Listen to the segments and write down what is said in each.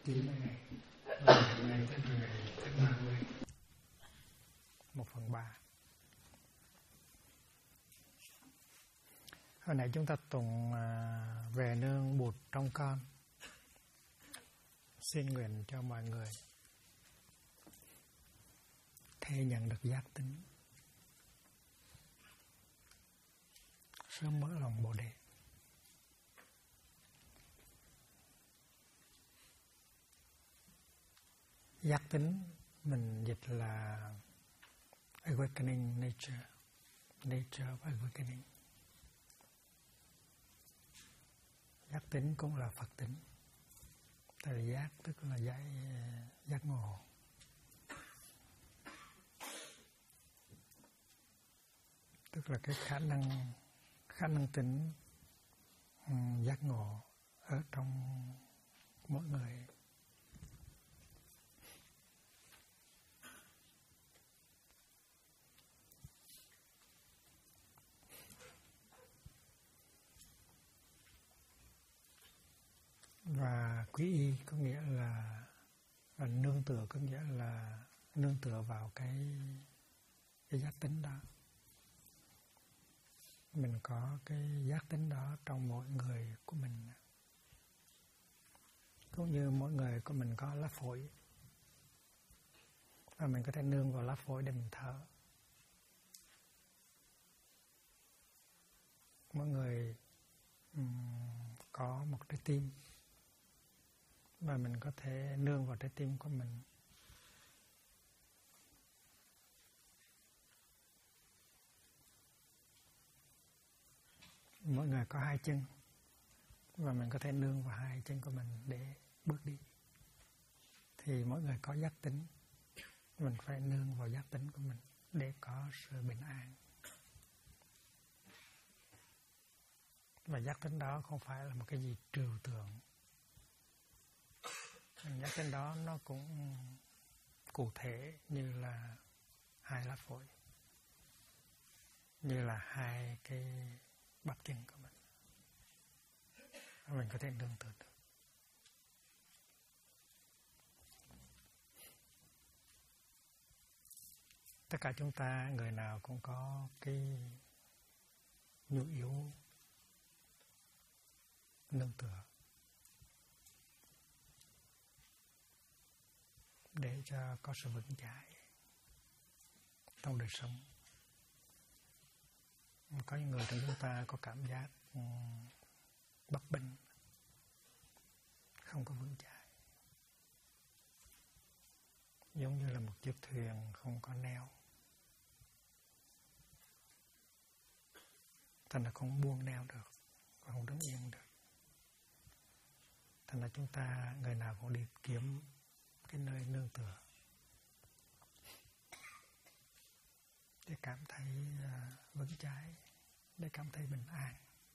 Tím này. Hôm nay tức là ngày thứ 30. 1/3. Hồi nãy chúng ta tụng về nương Bụt trong con. Xin nguyện cho mọi người thể nhận được giác tính, sớm mở lòng Bồ Đề. Giác tính mình dịch là awakening nature, nature of awakening. Giác tính cũng là Phật tính. Tại vì giác tức là giác ngộ. Tức là cái khả năng tính giác ngộ ở trong mỗi người. Và quý y có nghĩa là nương tựa, có nghĩa là nương tựa vào cái giác tính đó. Mình có cái giác tính đó trong mỗi người của mình. Cũng như mỗi người của mình có lá phổi. Và mình có thể nương vào lá phổi để mình thở. Mỗi người có một trái tim. Và mình có thể nương vào trái tim của mình. Mỗi người có 2 chân. Và mình có thể nương vào 2 chân của mình để bước đi. Thì mỗi người có giác tính. Mình phải nương vào giác tính của mình để có sự bình an. Và giác tính đó không phải là một cái gì trừu tượng. Giác tính đó nó cũng cụ thể như là 2 lá phổi, như là 2 cái bắp chân của mình. Mình có thể nương tựa được. Tất cả chúng ta, người nào cũng có cái nhu yếu nương tựa để cho có sự vững chãi trong đời sống. Có những người trong chúng ta có cảm giác bấp bênh, không có vững chãi, giống như là một chiếc thuyền không có neo, thành ra không buông neo được, không đứng yên được. Thành ra chúng ta, người nào cũng đi kiếm cái nơi nương tựa để cảm thấy vững chãi, để cảm thấy bình an.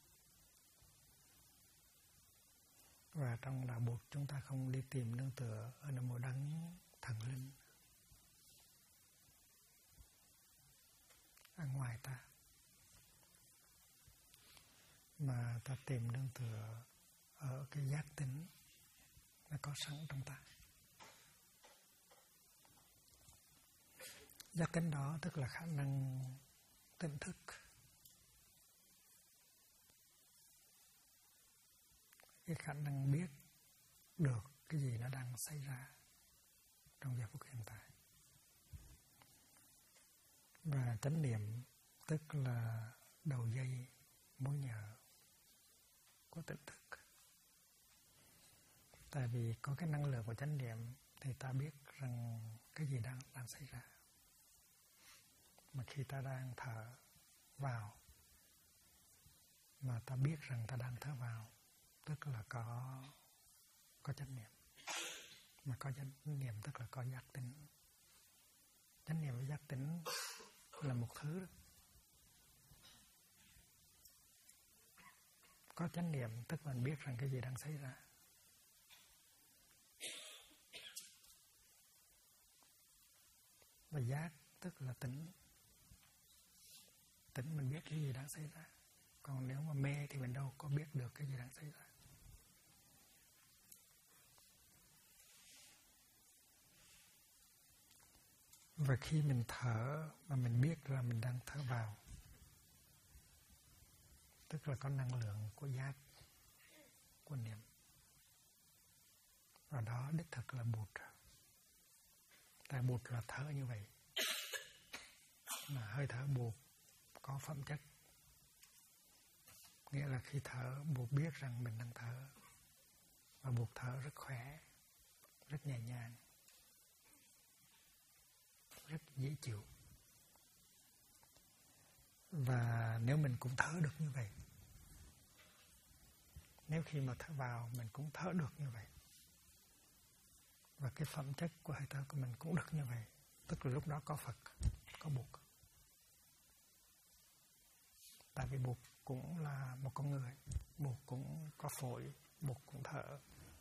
Và trong đạo Bụt chúng ta không đi tìm nương tựa ở nơi một đấng thần linh ở ngoài ta, mà ta tìm nương tựa ở cái giác tính nó có sẵn trong ta. Giác tính đó tức là khả năng tỉnh thức, cái khả năng biết được cái gì nó đang xảy ra trong giờ phút hiện tại. Và chánh niệm tức là đầu dây mối nhờ của tỉnh thức. Tại vì có cái năng lượng của chánh niệm thì ta biết rằng cái gì đang xảy ra. Mà khi ta đang thở vào mà ta biết rằng ta đang thở vào, tức là có chánh niệm. Mà có chánh niệm tức là có giác tính. Chánh niệm với giác tính là một thứ đó. Có chánh niệm tức là mình biết rằng cái gì đang xảy ra. Và giác tức là tỉnh. Tỉnh mình biết cái gì đang xảy ra. Còn nếu mà mê thì mình đâu có biết được cái gì đang xảy ra. Và khi mình thở mà mình biết là mình đang thở vào, tức là có năng lượng của giác, của niệm. Và đó đích thực là Bụt. Tại Bụt là thở như vậy. Mà hơi thở Bụt có phẩm chất. Nghĩa là khi thở, Bụt biết rằng mình đang thở. Và Bụt thở rất khỏe, rất nhẹ nhàng, rất dễ chịu. Và nếu mình cũng thở được như vậy, nếu khi mà thở vào mình cũng thở được như vậy, và cái phẩm chất của hơi thở của mình cũng được như vậy, tức là lúc đó có Phật, có Bụt. Tại vì Bụt cũng là một con người, Bụt cũng có phổi, Bụt cũng thở.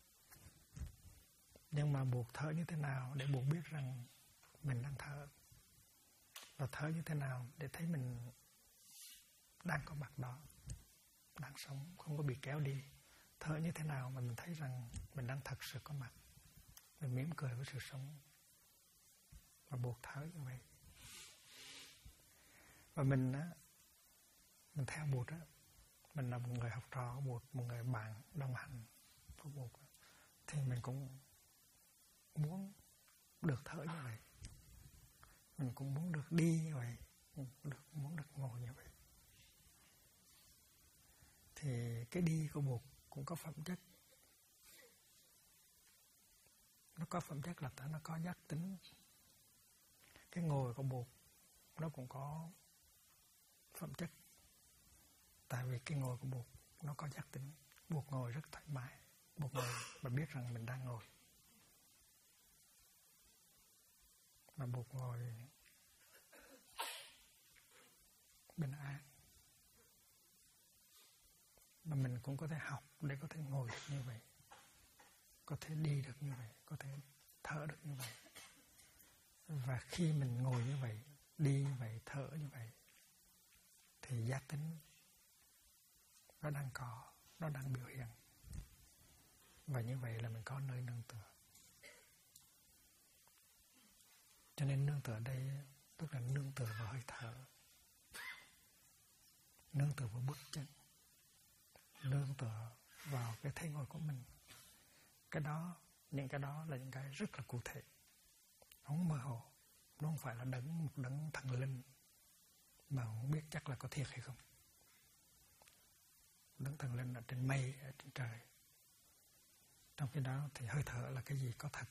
Nhưng mà Bụt thở như thế nào để Bụt biết rằng mình đang thở? Và thở như thế nào để thấy mình đang có mặt đó, đang sống, không có bị kéo đi? Thở như thế nào mà mình thấy rằng mình đang thật sự có mặt, mình mỉm cười với sự sống? Và Bụt thở như vậy. Và mình theo Bụt á, mình là một người học trò của Bụt, một người bạn đồng hành của Bụt, thì mình cũng muốn được thở như vậy, mình cũng muốn được đi như vậy, muốn được ngồi như vậy. Thì cái đi của Bụt cũng có phẩm chất. Nó có phẩm chất là nó có giác tính. Cái ngồi của Bụt nó cũng có phẩm chất. Tại vì cái ngồi của Bụt nó có giác tính. Bụt ngồi rất thoải mái. Bụt ngồi và biết rằng mình đang ngồi. Mà Bụt ngồi bình an. Mà mình cũng có thể học để có thể ngồi được như vậy, có thể đi được như vậy, có thể thở được như vậy. Và khi mình ngồi như vậy, đi như vậy, thở như vậy, thì giác tính nó đang có, nó đang biểu hiện. Và như vậy là mình có nơi nương tựa. Cho nên nương tựa ở đây tức là nương tựa vào hơi thở, nương tựa vào bước chân, nương tựa vào cái thế ngồi của mình. Những cái đó là những cái rất là cụ thể, không mơ hồ. Nó không phải là một đấng thần linh mà không biết chắc là có thiệt hay không. Đấng thần linh ở trên mây, ở trên trời. Trong khi đó thì hơi thở là cái gì có thật,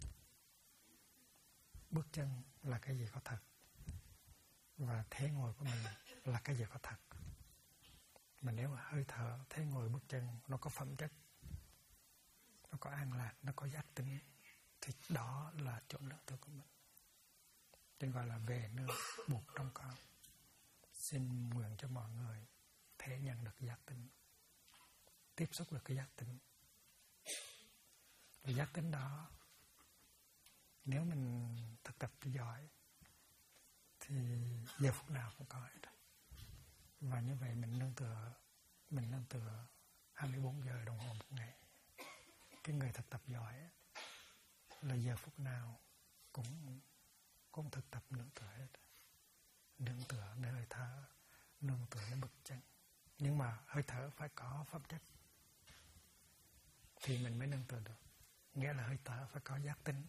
bước chân là cái gì có thật, và thế ngồi của mình là cái gì có thật. Mà nếu mà hơi thở, thế ngồi, bước chân nó có phẩm chất, nó có an lạc, nó có giác tính, thì đó là chỗ nương tựa của mình. Nên gọi là về nơi Bụt trong con. Xin nguyện cho mọi người thể nhận được giác tính, tiếp xúc được cái giác tính. Và giác tính đó, nếu mình thực tập giỏi thì giờ phút nào cũng có hết. Và như vậy mình nương tựa 24 giờ đồng hồ một ngày. Cái người thực tập giỏi là giờ phút nào cũng thực tập nương tựa hết. Nương tựa nơi hơi thở, nương tựa nơi bước chân. Nhưng mà hơi thở phải có pháp chất thì mình mới nương tựa được. Nghĩa là hơi thở phải có giác tính.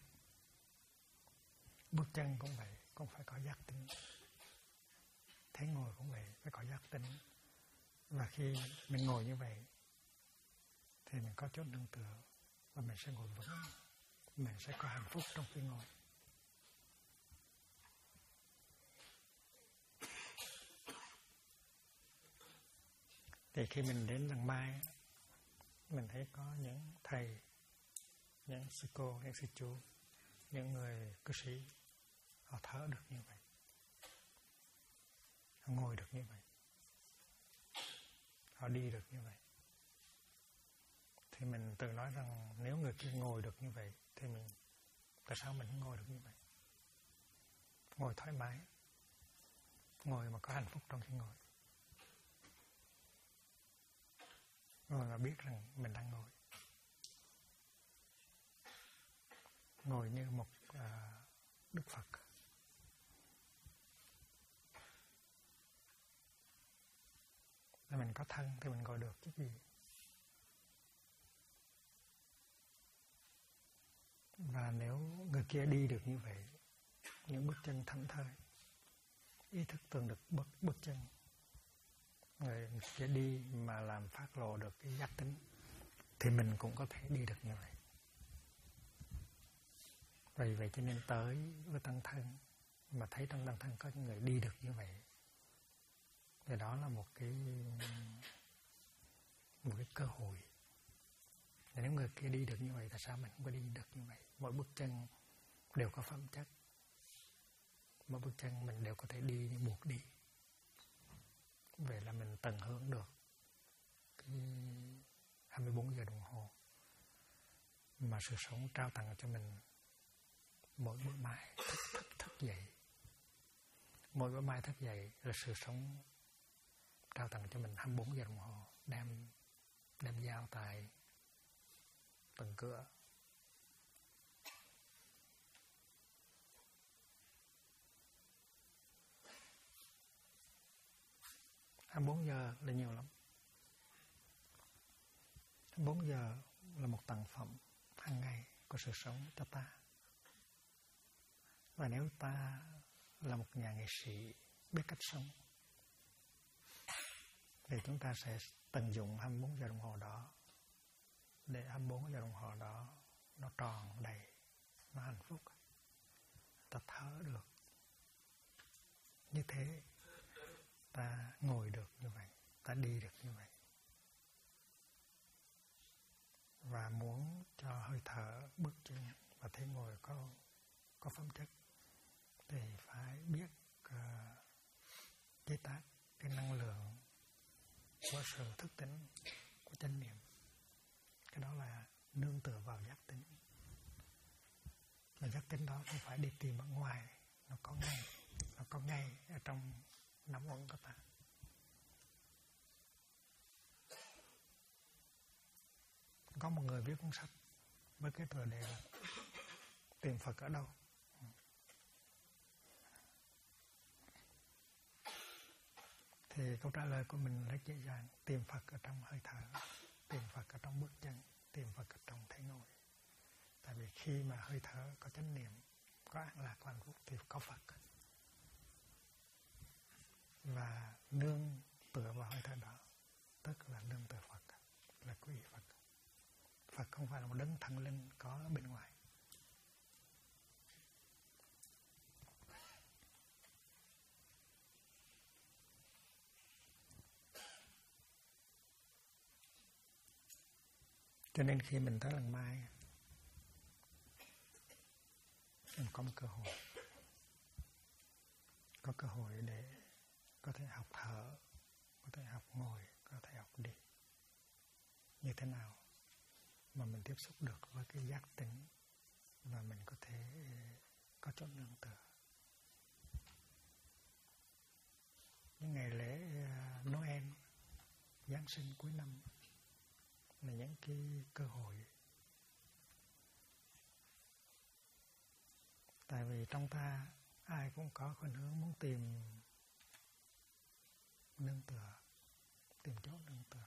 Bước chân cũng vậy, cũng phải có giác tính. Thế ngồi cũng vậy, phải có giác tính. Và khi mình ngồi như vậy thì mình có chỗ nương tựa và mình sẽ ngồi vững. Mình sẽ có hạnh phúc trong khi ngồi. Thì khi mình đến làng Mai, mình thấy có những thầy, những sư cô, những sư chú, những người cư sĩ, họ thở được như vậy, họ ngồi được như vậy, họ đi được như vậy. Thì mình tự nói rằng nếu người kia ngồi được như vậy thì tại sao mình không ngồi được như vậy? Ngồi thoải mái, ngồi mà có hạnh phúc trong khi ngồi, ngồi mà biết rằng mình đang ngồi, ngồi như một Đức Phật, mình có thân thì mình gọi được chứ gì. Và nếu người kia đi được như vậy, những bước chân thảnh thơi, ý thức tưởng được bước chân, người kia đi mà làm phát lộ được cái giác tính, thì mình cũng có thể đi được như vậy. Vì vậy cho nên tới với tăng thân, mà thấy trong tăng thân có những người đi được như vậy, thì đó là một cái cơ hội. Nếu người kia đi được như vậy, tại sao mình không có đi được như vậy? Mỗi bước chân đều có phẩm chất, mỗi bước chân mình đều có thể đi như buộc đi. Vậy là mình tận hưởng được cái 24 giờ đồng hồ mà sự sống trao tặng cho mình mỗi bữa mai thức dậy. Mỗi bữa mai thức dậy là sự sống trao tặng cho mình 24 giờ đồng hồ, đem giao tại tầng cửa. Hai 4 giờ là nhiều lắm. 4 giờ là một tặng phẩm hàng ngày của sự sống cho ta. Và nếu ta là một nhà nghệ sĩ biết cách sống, thì chúng ta sẽ tận dụng 24 giờ đồng hồ đó, để 24 giờ đồng hồ đó nó tròn đầy, nó hạnh phúc. Ta thở được như thế, ta ngồi được như vậy, ta đi được như vậy. Và muốn cho hơi thở, bước chân và thế ngồi có phẩm chất, thì phải biết chế tác cái năng lượng của sự thức tỉnh, của chánh niệm. Cái đó là nương tựa vào giác tính. Mà giác tính đó không phải đi tìm ở ngoài, nó có ngay ở trong nắm uẩn của ta. Có một người viết cuốn sách với cái tựa đề là tìm Phật ở đâu. Thì câu trả lời của mình rất dễ dàng: tìm Phật ở trong hơi thở, tìm Phật ở trong bước chân, tìm Phật ở trong thế ngồi. Tại vì khi mà hơi thở có chánh niệm, có an lạc, có hạnh phúc thì có Phật. Và nương tựa vào hơi thở đó, tức là nương tựa Phật, là quý vị Phật. Phật không phải là một đấng thần linh có ở bên ngoài. Cho nên khi mình tới lần mai, mình có một cơ hội để có thể học thở, có thể học ngồi, có thể học đi. Như thế nào mà mình tiếp xúc được với cái giác tỉnh và mình có thể có chỗ nương tựa. Những ngày lễ Noel, Giáng sinh cuối năm là những cái cơ hội. Tại vì trong ta ai cũng có khuynh hướng muốn tìm nương tựa, tìm chỗ nương tựa.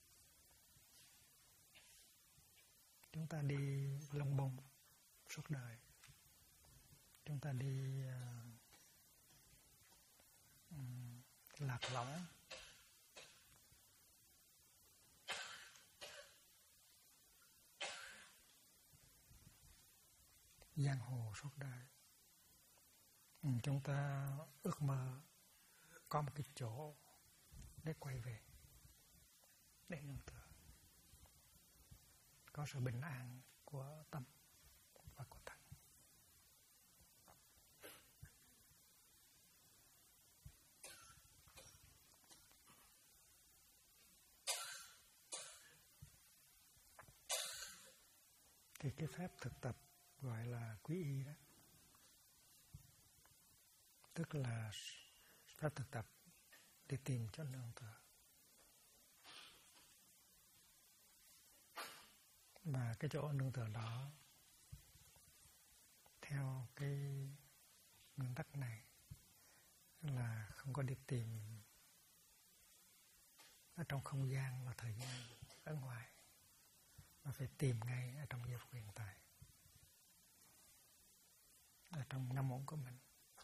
Chúng ta đi lông bông suốt đời, chúng ta đi lạc lõng, giang hồ suốt đời. Chúng ta ước mơ có một cái chỗ để quay về, để nương tựa, có sự bình an của tâm và của thân. Thì cái phép thực tập gọi là quý y đó, tức là phép thực tập để tìm cho nương tựa. Và cái chỗ nương tựa đó, theo cái nguyên tắc này, là không có đi tìm ở trong không gian và thời gian ở ngoài, mà phải tìm ngay ở trong giây phút hiện tại, ở trong năm ổn của mình.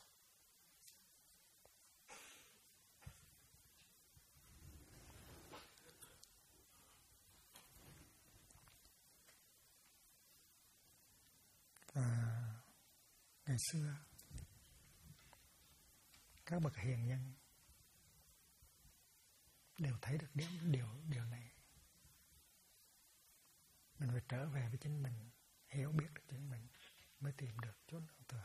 Ngày xưa các bậc hiền nhân đều thấy được điều này. Mình phải trở về với chính mình, hiểu biết được chính mình mới tìm được chỗ nương tựa.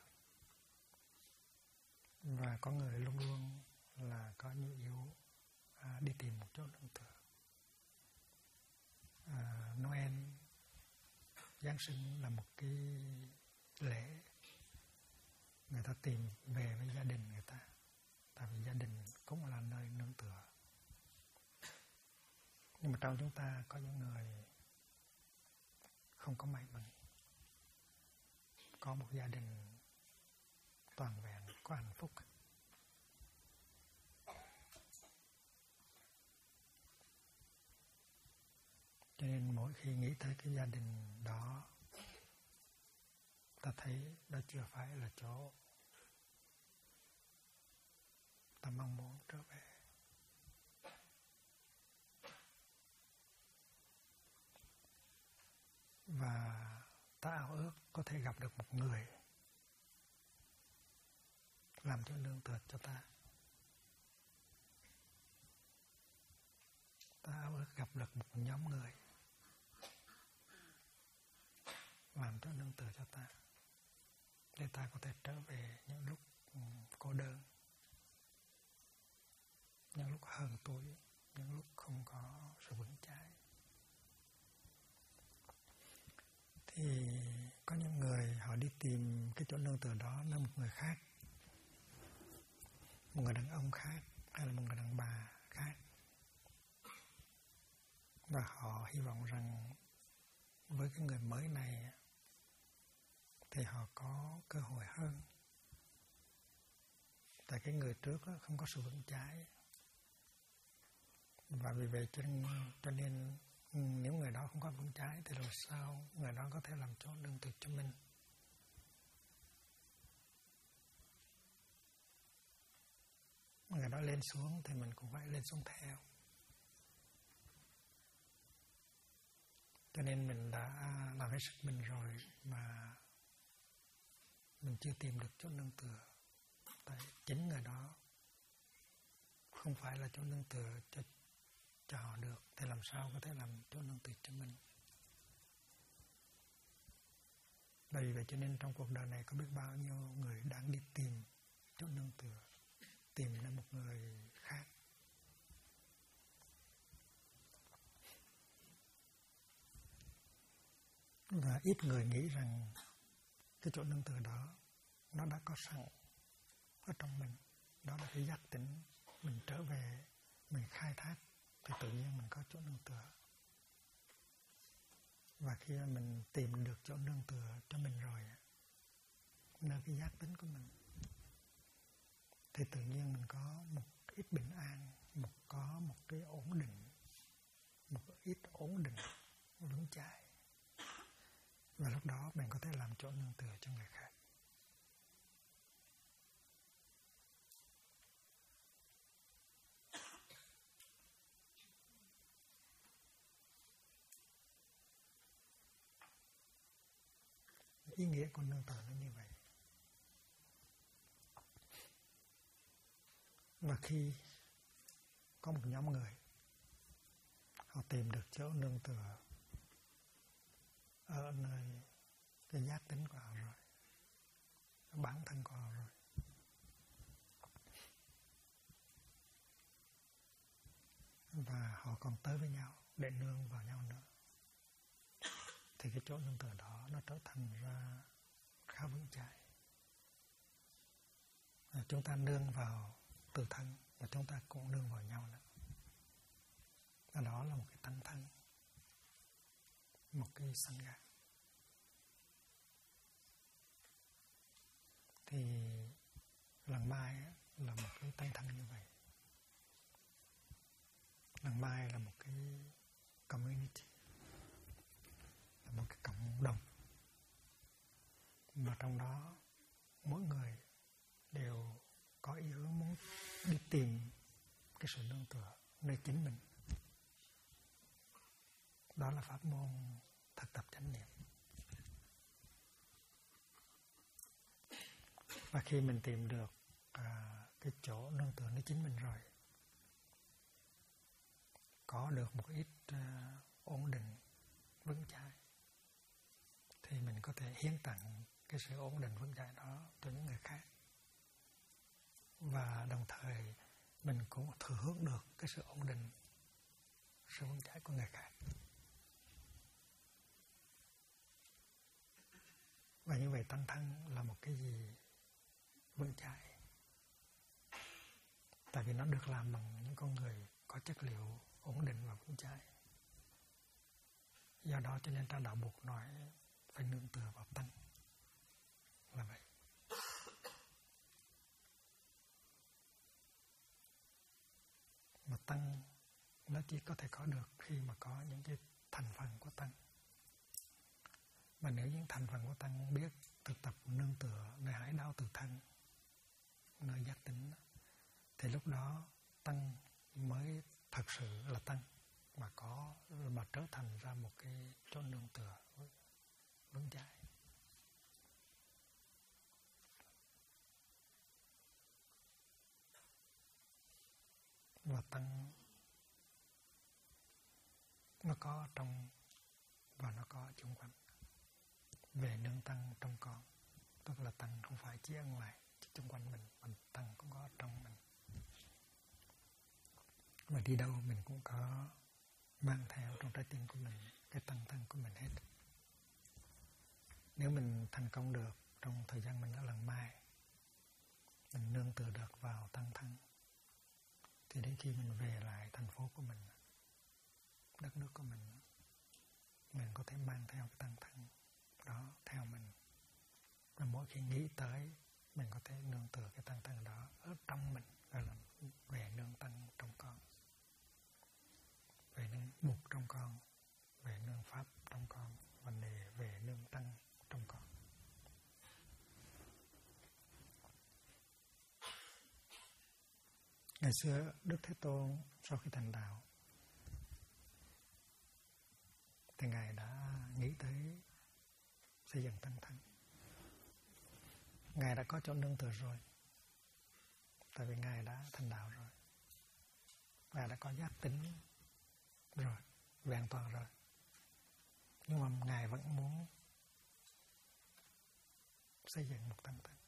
Và có người luôn luôn là có nhu yếu đi tìm một chỗ nương tựa. Noel, Giáng sinh là một cái lễ người ta tìm về với gia đình người ta, tại vì gia đình cũng là nơi nương tựa. Nhưng mà trong chúng ta có những người không có may mắn có một gia đình toàn vẹn, có hạnh phúc. Cho nên mỗi khi nghĩ tới cái gia đình đó, ta thấy đó chưa phải là chỗ ta mong muốn trở về. Và ta ao ước có thể gặp được một người làm cho nương tựa cho ta. Ta ao ước gặp được một nhóm người làm cho nương tựa cho ta, để ta có thể trở về những lúc cô đơn, những lúc hờn tủi, những lúc không có sự vững chãi. Thì có những người họ đi tìm cái chỗ nương tựa đó là một người khác, một người đàn ông khác hay là một người đàn bà khác, và họ hy vọng rằng với cái người mới này thì họ có cơ hội hơn, tại cái người trước không có sự vững chãi. Và vì vậy cho nên nếu người đó không có vững chãi thì làm sao người đó có thể làm chỗ nương tựa cho mình. Người đó lên xuống thì mình cũng phải lên xuống theo. Cho nên mình đã làm hết sức mình rồi mà mình chưa tìm được chỗ nương tựa. Tại chính người đó không phải là chỗ nương tựa cho họ được, thì làm sao có thể làm chỗ nương tựa cho mình. Bởi vậy cho nên trong cuộc đời này có biết bao nhiêu người đang đi tìm chỗ nương tựa, tìm ra một người khác. Và ít người nghĩ rằng cái chỗ nương tựa đó nó đã có sẵn ở trong mình. Đó là cái giác tỉnh. Mình trở về, mình khai thác thì tự nhiên mình có chỗ nương tựa. Và khi mình tìm được chỗ nương tựa cho mình rồi, nơi cái giác tỉnh của mình, thì tự nhiên mình có một ít bình an, có một cái ổn định, một ít ổn định, vững chãi. Và lúc đó mình có thể làm chỗ nương tựa cho người khác. Ý nghĩa của nương tựa nó như vậy. Và khi có một nhóm người họ tìm được chỗ nương tựa ở nơi cái giác tính của họ rồi, bản thân của họ rồi, và họ còn tới với nhau để nương vào nhau nữa, thì cái chỗ nương tựa đó nó trở thành ra khá vững chãi. Chúng ta nương vào tự thân và chúng ta cũng nương vào nhau nữa. Và đó là một cái tăng thân, một cái sangha. Thì lần mai là một cái tăng thân như vậy. Làng Mai là một cái community, là một cái cộng đồng mà trong đó mỗi người đều có ý hướng muốn đi tìm cái sự nương tựa nơi chính mình. Đó là pháp môn thực tập chánh niệm. Và khi mình tìm được cái chỗ nương tựa nơi chính mình rồi, có được một ít ổn định vững chãi, thì mình có thể hiến tặng cái sự ổn định vững chãi đó cho những người khác. Và đồng thời mình cũng thừa hưởng được cái sự ổn định, sự vững chãi của người khác. Và như vậy tăng thân là một cái gì vững chãi. Tại vì nó được làm bằng những con người có chất liệu ổn định và vững chãi. Do đó cho nên trong đạo Bụt nói phải nương tựa vào tăng. Là vậy. Mà tăng nó chỉ có thể có được khi mà có những cái thành phần của tăng. Mà nếu những thành phần của tăng biết thực tập nương tựa nơi hải đau từ thân, nơi giác tỉnh, thì lúc đó tăng mới thật sự là tăng, mà trở thành ra một cái chỗ nương tựa vững chãi. Và tăng nó có trong và nó có xung quanh. Về nương tăng trong con, tức là tăng không phải chỉ ở ngoài, chỉ xung quanh mình, mà tăng cũng có trong mình. Và đi đâu mình cũng có mang theo trong trái tim của mình cái tăng thân của mình hết. Nếu mình thành công được trong thời gian mình ở Làng Mai, mình nương tựa được vào tăng thân, thì đến khi mình về lại thành phố của mình, đất nước của mình có thể mang theo cái tăng thân đó theo mình. Và mỗi khi nghĩ tới, mình có thể nương tựa cái tăng thân đó ở trong mình, gọi là về nương tăng trong con, về nương Bụt trong con, về nương Pháp trong con, và về nương tăng trong con. Ngày xưa Đức Thế Tôn sau khi thành đạo thì Ngài đã nghĩ tới xây dựng tăng thân. Ngài đã có chỗ nương tựa rồi, tại vì Ngài đã thành đạo rồi, Ngài đã có giác tỉnh rồi, vẹn toàn rồi. Nhưng mà Ngài vẫn muốn xây dựng một tăng thân.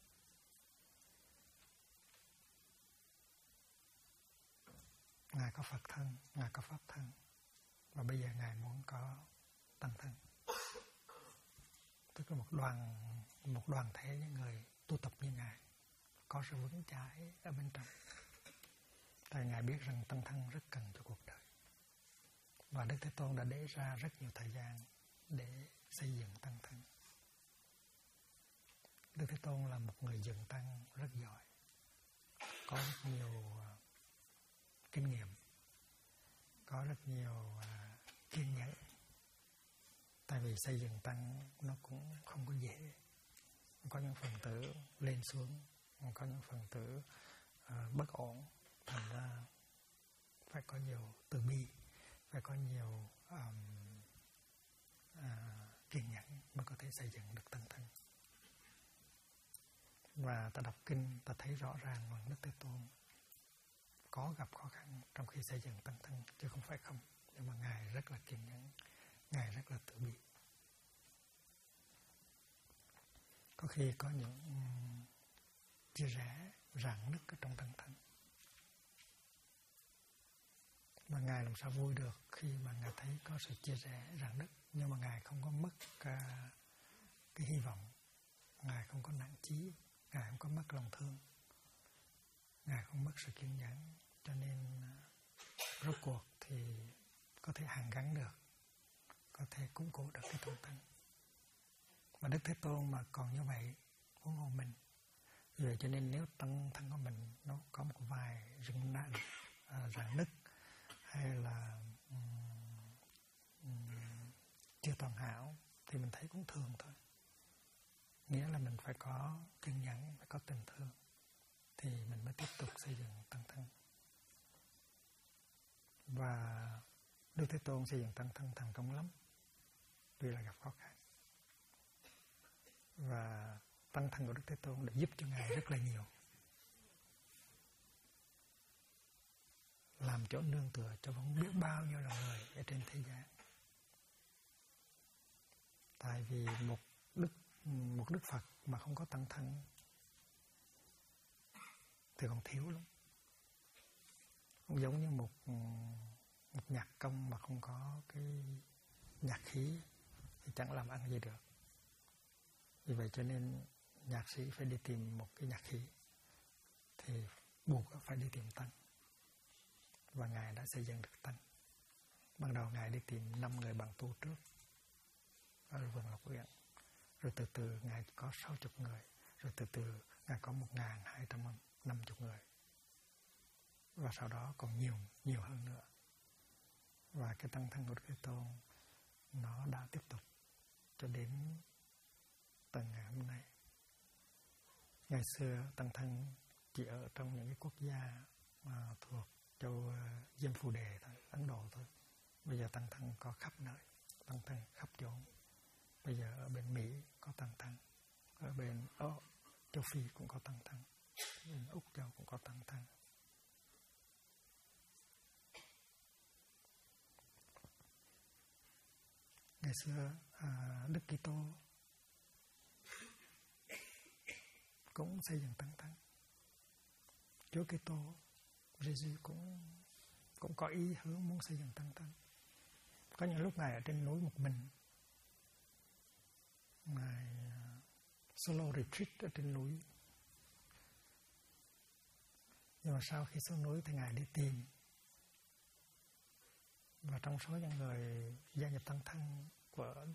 Ngài có Phật thân, Ngài có Pháp thân, và bây giờ Ngài muốn có tăng thân. Tức là một đoàn thể những người tu tập như Ngài, có sự vững chãi ở bên trong. Tại Ngài biết rằng tăng thân rất cần cho cuộc đời. Và Đức Thế Tôn đã để ra rất nhiều thời gian để xây dựng tăng thân. Đức Thế Tôn là một người dựng tăng rất giỏi, có rất nhiều kinh nghiệm, có rất nhiều kiên nhẫn. Tại vì xây dựng tăng nó cũng không có dễ. Có những phần tử lên xuống, có những phần tử bất ổn. Thành ra phải có nhiều từ bi, phải có nhiều kiên nhẫn mới có thể xây dựng được tăng thân. Và ta đọc kinh, ta thấy rõ ràng rằng Đức Thế Tôn có gặp khó khăn trong khi xây dựng tăng thân, chứ không phải không. Nhưng mà Ngài rất là kiên nhẫn, Ngài rất là từ bi. Có khi có những chia rẽ, rạn nứt ở trong tăng thân. Mà Ngài làm sao vui được khi mà Ngài thấy có sự chia rẽ, rạn nứt. Nhưng mà Ngài không có mất cái hy vọng, Ngài không có nản chí, Ngài không có mất lòng thương, Ngài không mất sự kiên nhẫn. Cho nên rốt cuộc thì có thể hàn gắn được, có thể củng cố được cái tăng thân. Mà Đức Thế Tôn mà còn như vậy, huống hồ mình. Vì vậy cho nên nếu tăng thân của mình nó có một vài rạn nứt, hay là chưa toàn hảo thì mình thấy cũng thường thôi. Nghĩa là mình phải có kiên nhẫn, phải có tình thương thì mình mới tiếp tục xây dựng tăng thân. Và Đức Thế Tôn xây dựng tăng thân thành công lắm, tuy là gặp khó khăn. Và tăng thân của Đức Thế Tôn đã giúp cho Ngài rất là nhiều, làm chỗ nương tựa cho không biết bao nhiêu là người ở trên thế gian. Tại vì một Đức Phật mà không có tăng thân thì còn thiếu lắm. Cũng giống như một nhạc công mà không có cái nhạc khí thì chẳng làm ăn gì được. Vì vậy cho nên nhạc sĩ phải đi tìm một cái nhạc khí, thì buộc phải đi tìm tăng. Và Ngài đã xây dựng được tăng. Ban đầu Ngài đi tìm 5 người bằng tu trước ở vườn Ngọc Uyển, rồi từ từ Ngài có 60 người, rồi từ từ Ngài có 1.250 người, và sau đó còn nhiều hơn nữa. Và cái tăng thân của Đức Thế Tôn nó đã tiếp tục cho đến tận ngày hôm nay. Ngày xưa tăng thân chỉ ở trong những cái quốc gia mà thuộc châu Diêm Phù Đề thôi, Ấn Độ thôi. Bây giờ tăng thân có khắp nơi, tăng thân khắp chốn. Bây giờ ở bên Mỹ có tăng thân, ở bên châu Phi cũng có tăng thân, bên Úc Châu cũng có tăng thân. Ngày xưa Đức Kitô cũng xây dựng tăng thân. Chúa Kitô Giêsu cũng có ý hướng muốn xây dựng tăng thân. Có những lúc Ngài ở trên núi một mình, Ngài solo retreat ở trên núi. Nhưng mà sau khi xuống núi thì Ngài đi tìm. Và trong số những người gia nhập tăng thân của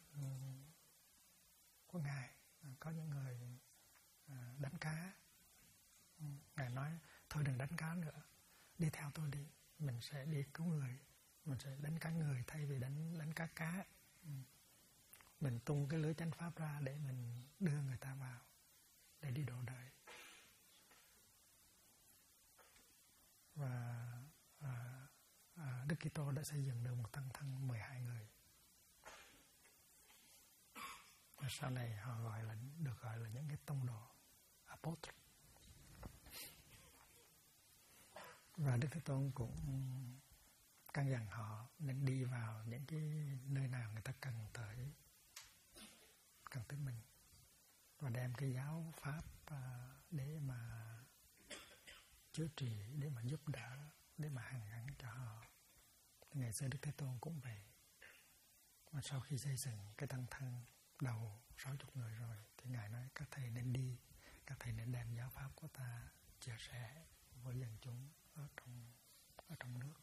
Ngài, có những người đánh cá. Ngài nói thôi đừng đánh cá nữa, đi theo tôi đi, mình sẽ đi cứu người, mình sẽ đánh cá người thay vì đánh cá. Mình tung cái lưới chánh pháp ra để mình đưa người ta vào để đi độ đời. Và Đức Kitô đã xây dựng được một tăng thân 12 người. Và sau này họ được gọi là những cái tông đồ Apostle. Và Đức Thế Tôn cũng căn dặn họ nên đi vào những cái nơi nào người ta cần tới mình, và đem cái giáo pháp để mà chữa trị, để mà giúp đỡ, để mà hàn gắn cho họ. Ngày xưa Đức Thế Tôn cũng vậy. Và sau khi xây dựng cái tăng thân đầu 60 người rồi thì Ngài nói các thầy nên đi, các thầy nên đem giáo pháp của ta chia sẻ với dân chúng ở trong nước.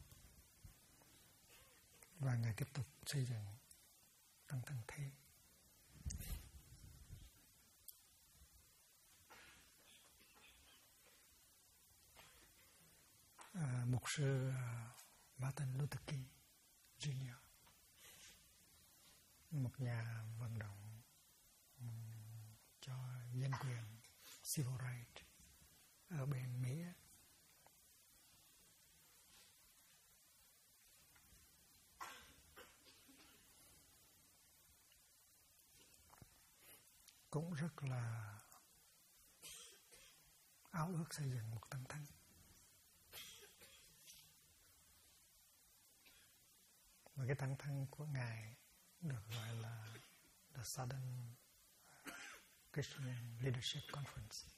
Và Ngài tiếp tục xây dựng tăng thân thêm. Mục sư Martin Luther King Jr., một nhà vận động cho nhân quyền civil rights ở bên Mỹ, cũng rất là ao ước xây dựng một tăng thân. Và cái tăng thân của Ngài được gọi là The Southern Christian Leadership Conference.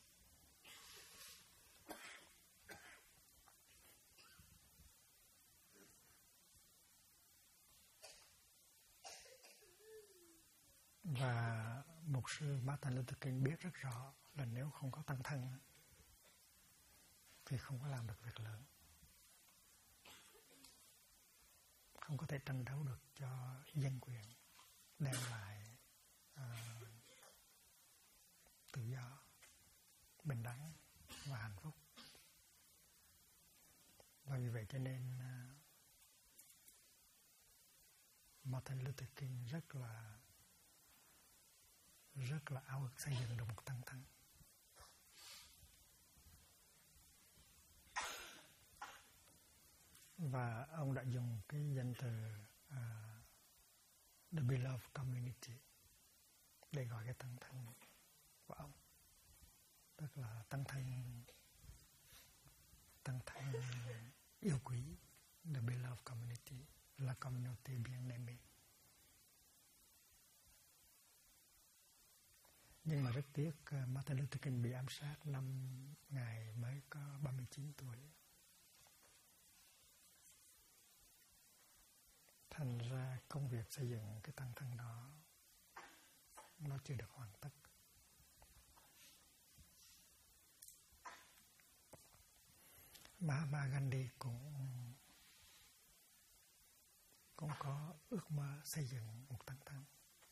Và mục sư Martin Luther King biết rất rõ là nếu không có tăng thân thì không có làm được việc lớn, không có thể tranh đấu được cho dân quyền, đem lại tự do, bình đẳng và hạnh phúc. Và vì vậy cho nên Martin Luther King rất là ao ước xây dựng được một tăng thân. Và ông đã dùng cái danh từ The Beloved Community để gọi cái tăng thân của ông. Tức là tăng thân yêu quý, The Beloved Community, la communauté bien aimée. Nhưng mà rất tiếc Martin Luther King bị ám sát năm Ngài mới có 39 tuổi. Thành ra công việc xây dựng cái tăng thân đó nó chưa được hoàn tất. Mahatma Gandhi cũng có ước mơ xây dựng một tăng thân.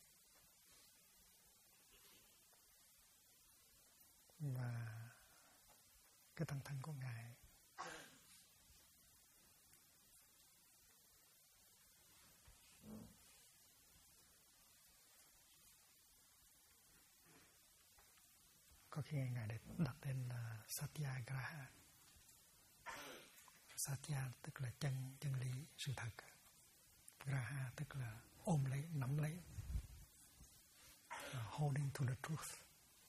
Và cái tăng thân của Ngài có khi Ngài đặt tên là Satyagraha. Satya tức là chân lý, sự thật. Graha tức là ôm lấy, nắm lấy. Holding to the truth.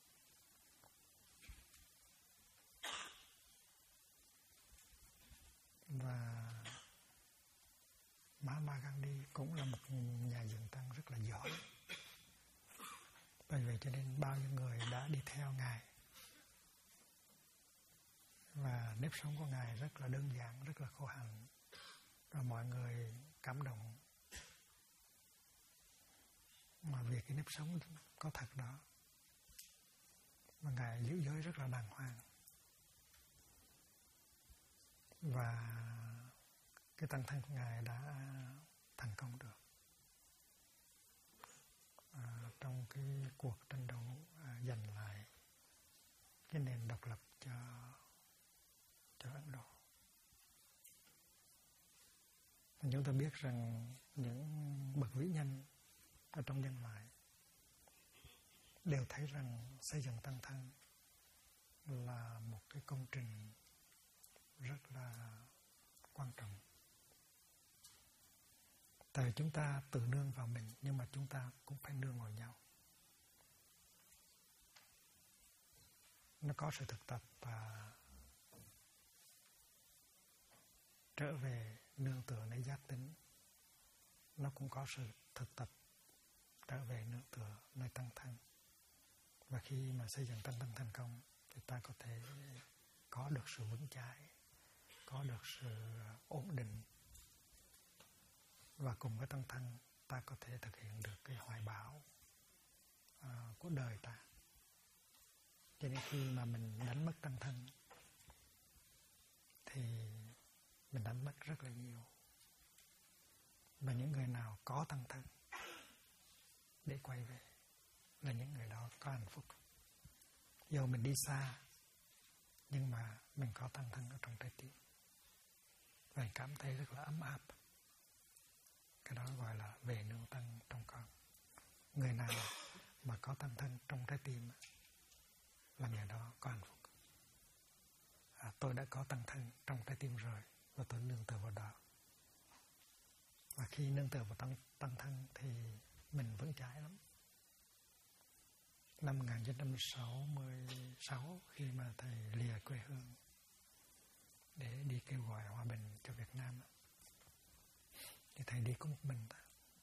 Và Mahatma Gandhi cũng là một nhà dựng tăng rất là giỏi. Bởi vậy cho nên bao nhiêu người đã đi theo Ngài. Và nếp sống của Ngài rất là đơn giản, rất là khổ hạnh. Và mọi người cảm động. Mà vì cái nếp sống có thật đó. Và Ngài giữ giới rất là đàng hoàng. Và cái tăng thân của Ngài đã thành công được. Trong cái cuộc tranh đấu giành lại cái nền độc lập cho Ấn Độ. Chúng ta biết rằng những bậc vĩ nhân ở trong nhân loại đều thấy rằng xây dựng tăng thân là một cái công trình rất là quan trọng. Tại vì chúng ta tự nương vào mình, nhưng mà chúng ta cũng phải nương vào nhau. Nó có sự thực tập và trở về nương tựa nơi giác tính. Nó cũng có sự thực tập trở về nương tựa nơi tăng thân. Và khi mà xây dựng tăng thân thành công thì ta có thể có được sự vững chãi, có được sự ổn định. Và cùng với tăng thân ta có thể thực hiện được cái hoài bão của đời ta. Cho nên khi mà mình đánh mất tăng thân thì mình đánh mất rất là nhiều. Và những người nào có tăng thân để quay về là những người đó có hạnh phúc. Dù mình đi xa nhưng mà mình có tăng thân ở trong trái tim. Và mình cảm thấy rất là ấm áp. Cái đó gọi là về nương tăng trong con. Người nào mà có tăng thân trong trái tim là người đó có hạnh phúc. Tôi đã có tăng thân trong trái tim rồi và tôi nương tựa vào đó. Và khi nương tựa vào tăng thân thì mình vững chãi lắm. Năm 1966 khi mà thầy lìa quê hương để đi kêu gọi hòa bình cho Việt Nam thì thầy đi có một mình ta.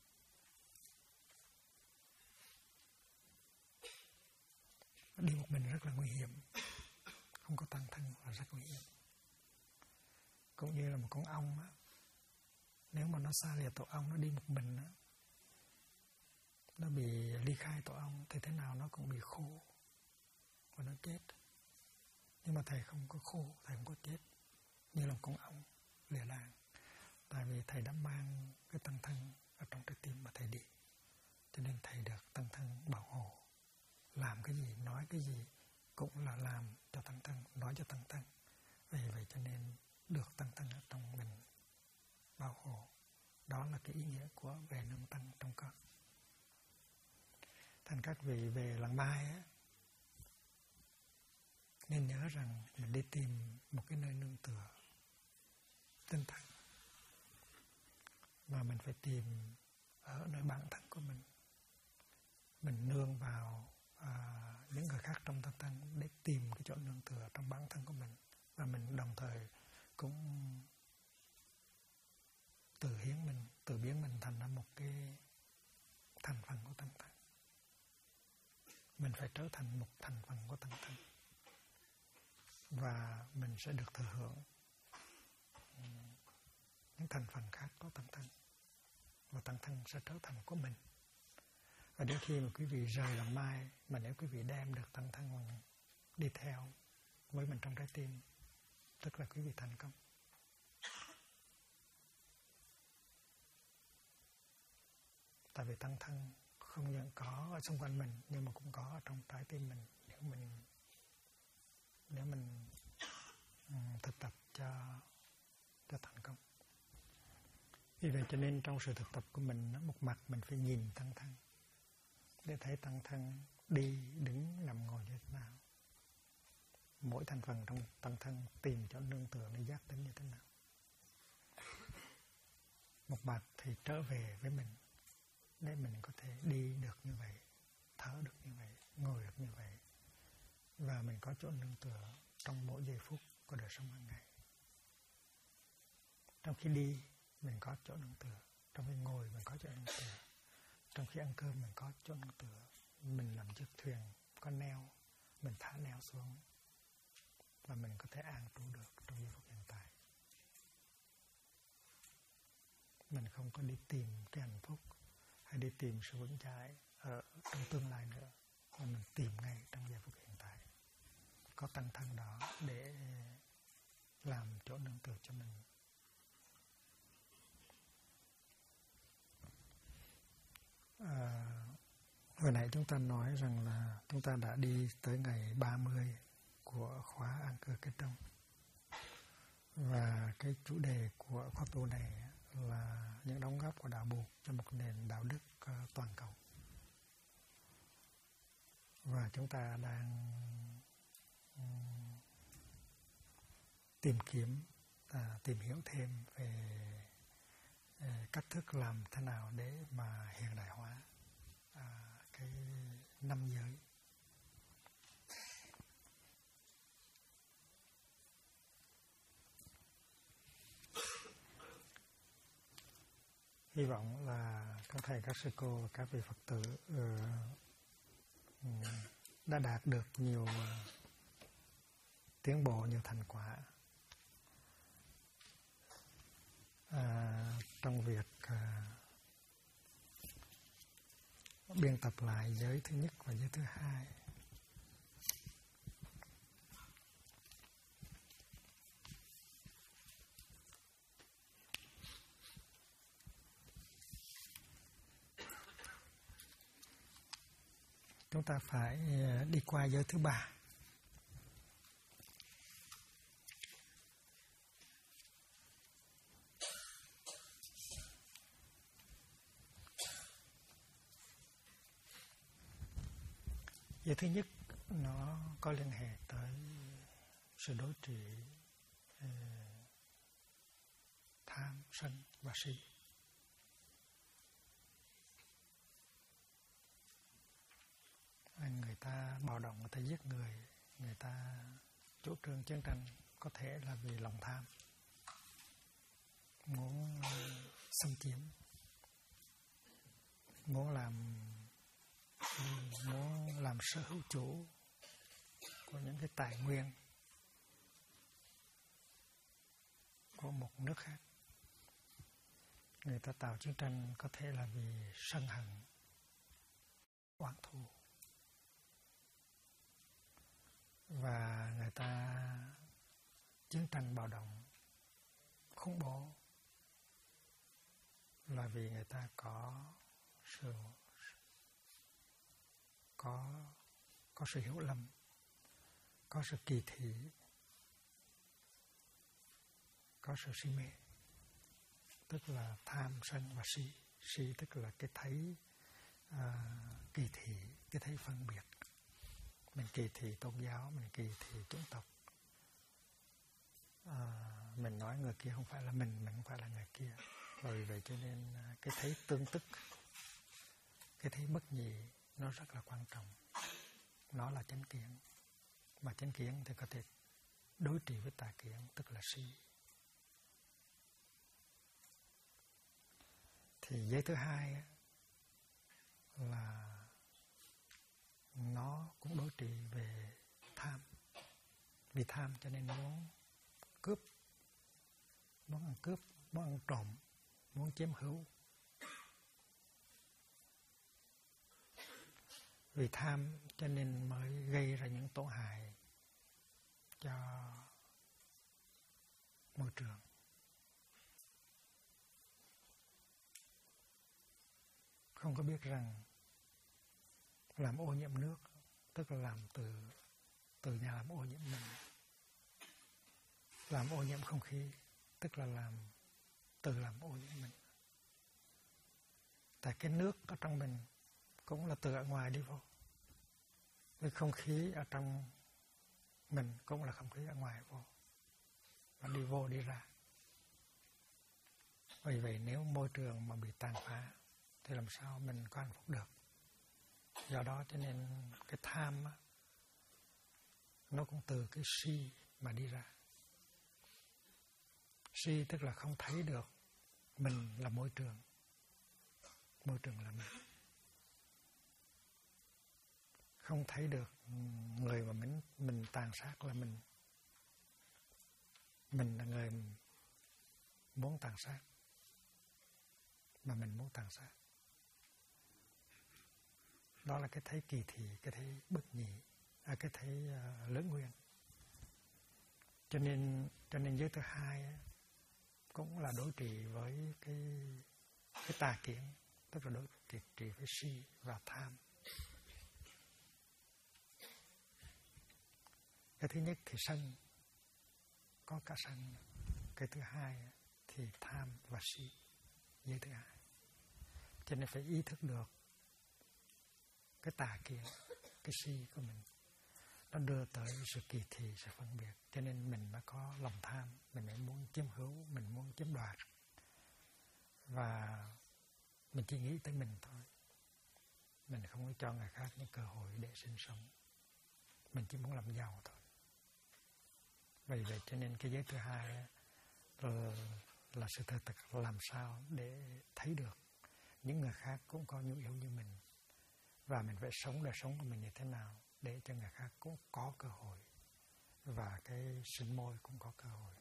Đi một mình rất là nguy hiểm. Không có tăng thân là rất nguy hiểm. Cũng như là một con ong á, nếu mà nó xa lìa tổ ong, nó đi một mình á, nó bị ly khai tổ ong thì thế nào nó cũng bị khô và nó chết. Nhưng mà thầy không có khô, thầy không có chết như là một con ong lìa đàn. Tại vì thầy đã mang cái tăng thân ở trong trái tim mà thầy đi. Cho nên thầy được tăng thân bảo hộ. Làm cái gì, nói cái gì cũng là làm cho tăng thân, nói cho tăng thân. Vì vậy cho nên được tăng thân ở trong mình bảo hộ Đó là cái ý nghĩa của về nương tăng trong con. Thành các vị về Làng Mai á, nên nhớ rằng mình đi tìm một cái nơi nương tựa tinh thần, mà mình phải tìm ở nơi bản thân của mình. Mình nương vào những người khác trong tâm tăng để tìm cái chỗ nương tựa trong bản thân của mình, và mình đồng thời cũng tự biến mình thành ra một cái thành phần của tăng thân. Mình phải trở thành một thành phần của tăng thân, và mình sẽ được thừa hưởng những thành phần khác của tăng thân, và tăng thân sẽ trở thành của mình. Và đến khi mà quý vị rời Làng Mai, mà nếu quý vị đem được tăng thân đi theo với mình trong trái tim, tức là quý vị thành công. Tại vì tăng thân không những có ở xung quanh mình, nhưng mà cũng có ở trong trái tim mình, nếu mình thực tập cho thành công. Vì vậy cho nên trong sự thực tập của mình, một mặt mình phải nhìn tăng thân để thấy tăng thân đi, đứng, nằm, ngồi như thế nào. Mỗi thành phần trong tăng thân tìm chỗ nương tựa để giác đến như thế nào. Một mặt thì trở về với mình để mình có thể đi được như vậy, thở được như vậy, ngồi được như vậy, và mình có chỗ nương tựa trong mỗi giây phút của đời sống hàng ngày. Trong khi đi mình có chỗ nương tựa, trong khi ngồi mình có chỗ nương tựa, trong khi ăn cơm mình có chỗ nương tựa. Mình làm chiếc thuyền có neo, mình thả neo xuống và mình có thể an trú được trong giây phút hiện tại. Mình không có đi tìm cái hạnh phúc hay đi tìm sự vững chãi ở trong tương lai nữa, mà mình tìm ngay trong giây phút hiện tại. Có tăng thân đó để làm chỗ nương tựa cho mình. Hồi nãy chúng ta nói rằng là chúng ta đã đi tới ngày 30 của khóa An Cư Kết Đông. Và cái chủ đề của khóa tu này là những đóng góp của đạo Buộc cho một nền đạo đức toàn cầu. Và chúng ta đang tìm hiểu thêm về cách thức làm thế nào để mà hiện đại hóa cái năm giới. Hy vọng là các thầy, các sư cô và các vị Phật tử đã đạt được nhiều tiến bộ, nhiều thành quả trong việc biên tập lại giới thứ nhất và giới thứ hai. Chúng ta phải đi qua giới thứ ba. Giới thứ nhất nó có liên hệ tới sự đối trị tham, sân và si. Người ta bạo động, người ta giết người, người ta chủ trương chiến tranh có thể là vì lòng tham, muốn xâm chiếm, muốn làm sở hữu chủ của những cái tài nguyên của một nước khác. Người ta tạo chiến tranh có thể là vì sân hận, oán thù, và người ta chiến tranh bạo động khủng bố là vì người ta có sự hiểu lầm, có sự kỳ thị, có sự si mê. tức là tham, sân và si. Si tức là cái thấy kỳ thị, cái thấy phân biệt. Mình kỳ thị tôn giáo, mình kỳ thị chủng tộc. Mình nói người kia không phải là mình không phải là người kia. Rồi vậy cho nên cái thấy tương tức, cái thấy bất nhị nó rất là quan trọng. Nó là chánh kiến. Mà chánh kiến thì có thể đối trị với tà kiến, tức là si. Thì giới thứ hai là nó cũng đối trị về tham. Vì tham cho nên muốn cướp, muốn ăn cướp, muốn ăn trộm, muốn chiếm hữu. Vì tham cho nên mới gây ra những tổn hại cho môi trường. Không có biết rằng làm ô nhiễm nước, tức là làm từ nhà làm ô nhiễm mình. Làm ô nhiễm không khí, tức là tự làm ô nhiễm mình. Tại cái nước ở trong mình cũng là từ ở ngoài đi vô. Cái không khí ở trong mình cũng là không khí ở ngoài vô. Nó đi vô đi ra. Vì vậy nếu môi trường mà bị tàn phá thì làm sao mình có hạnh phúc được. Do đó cho nên cái tham á, nó cũng từ cái si mà đi ra. Si tức là không thấy được mình là môi trường. Môi trường là mình. Không thấy được người mà mình tàn sát là mình. Mình là người muốn tàn sát. Mà mình muốn tàn sát. Đó là cái thấy kỳ thị, cái thấy bất nhị, cái thấy lớn nguyên. Cho nên giới thứ hai cũng là đối trị với cái tà kiến, tức là đối trị với si và tham. Cái thứ nhất thì sân, có cả sân. Cái thứ hai thì tham và si, giới thứ hai. Cho nên phải ý thức được cái tà kiến, cái si của mình. Nó đưa tới sự kỳ thị, sự phân biệt. Cho nên mình mới có lòng tham, mình mới muốn chiếm hữu, mình muốn chiếm đoạt. Và mình chỉ nghĩ tới mình thôi. Mình không có cho người khác những cơ hội để sinh sống. Mình chỉ muốn làm giàu thôi. Vì vậy cho nên cái giới thứ hai là sự thực tập làm sao để thấy được những người khác cũng có nhu yếu như mình. Và mình phải sống đời sống của mình như thế nào để cho người khác cũng có cơ hội. Và cái sinh môi cũng có cơ hội.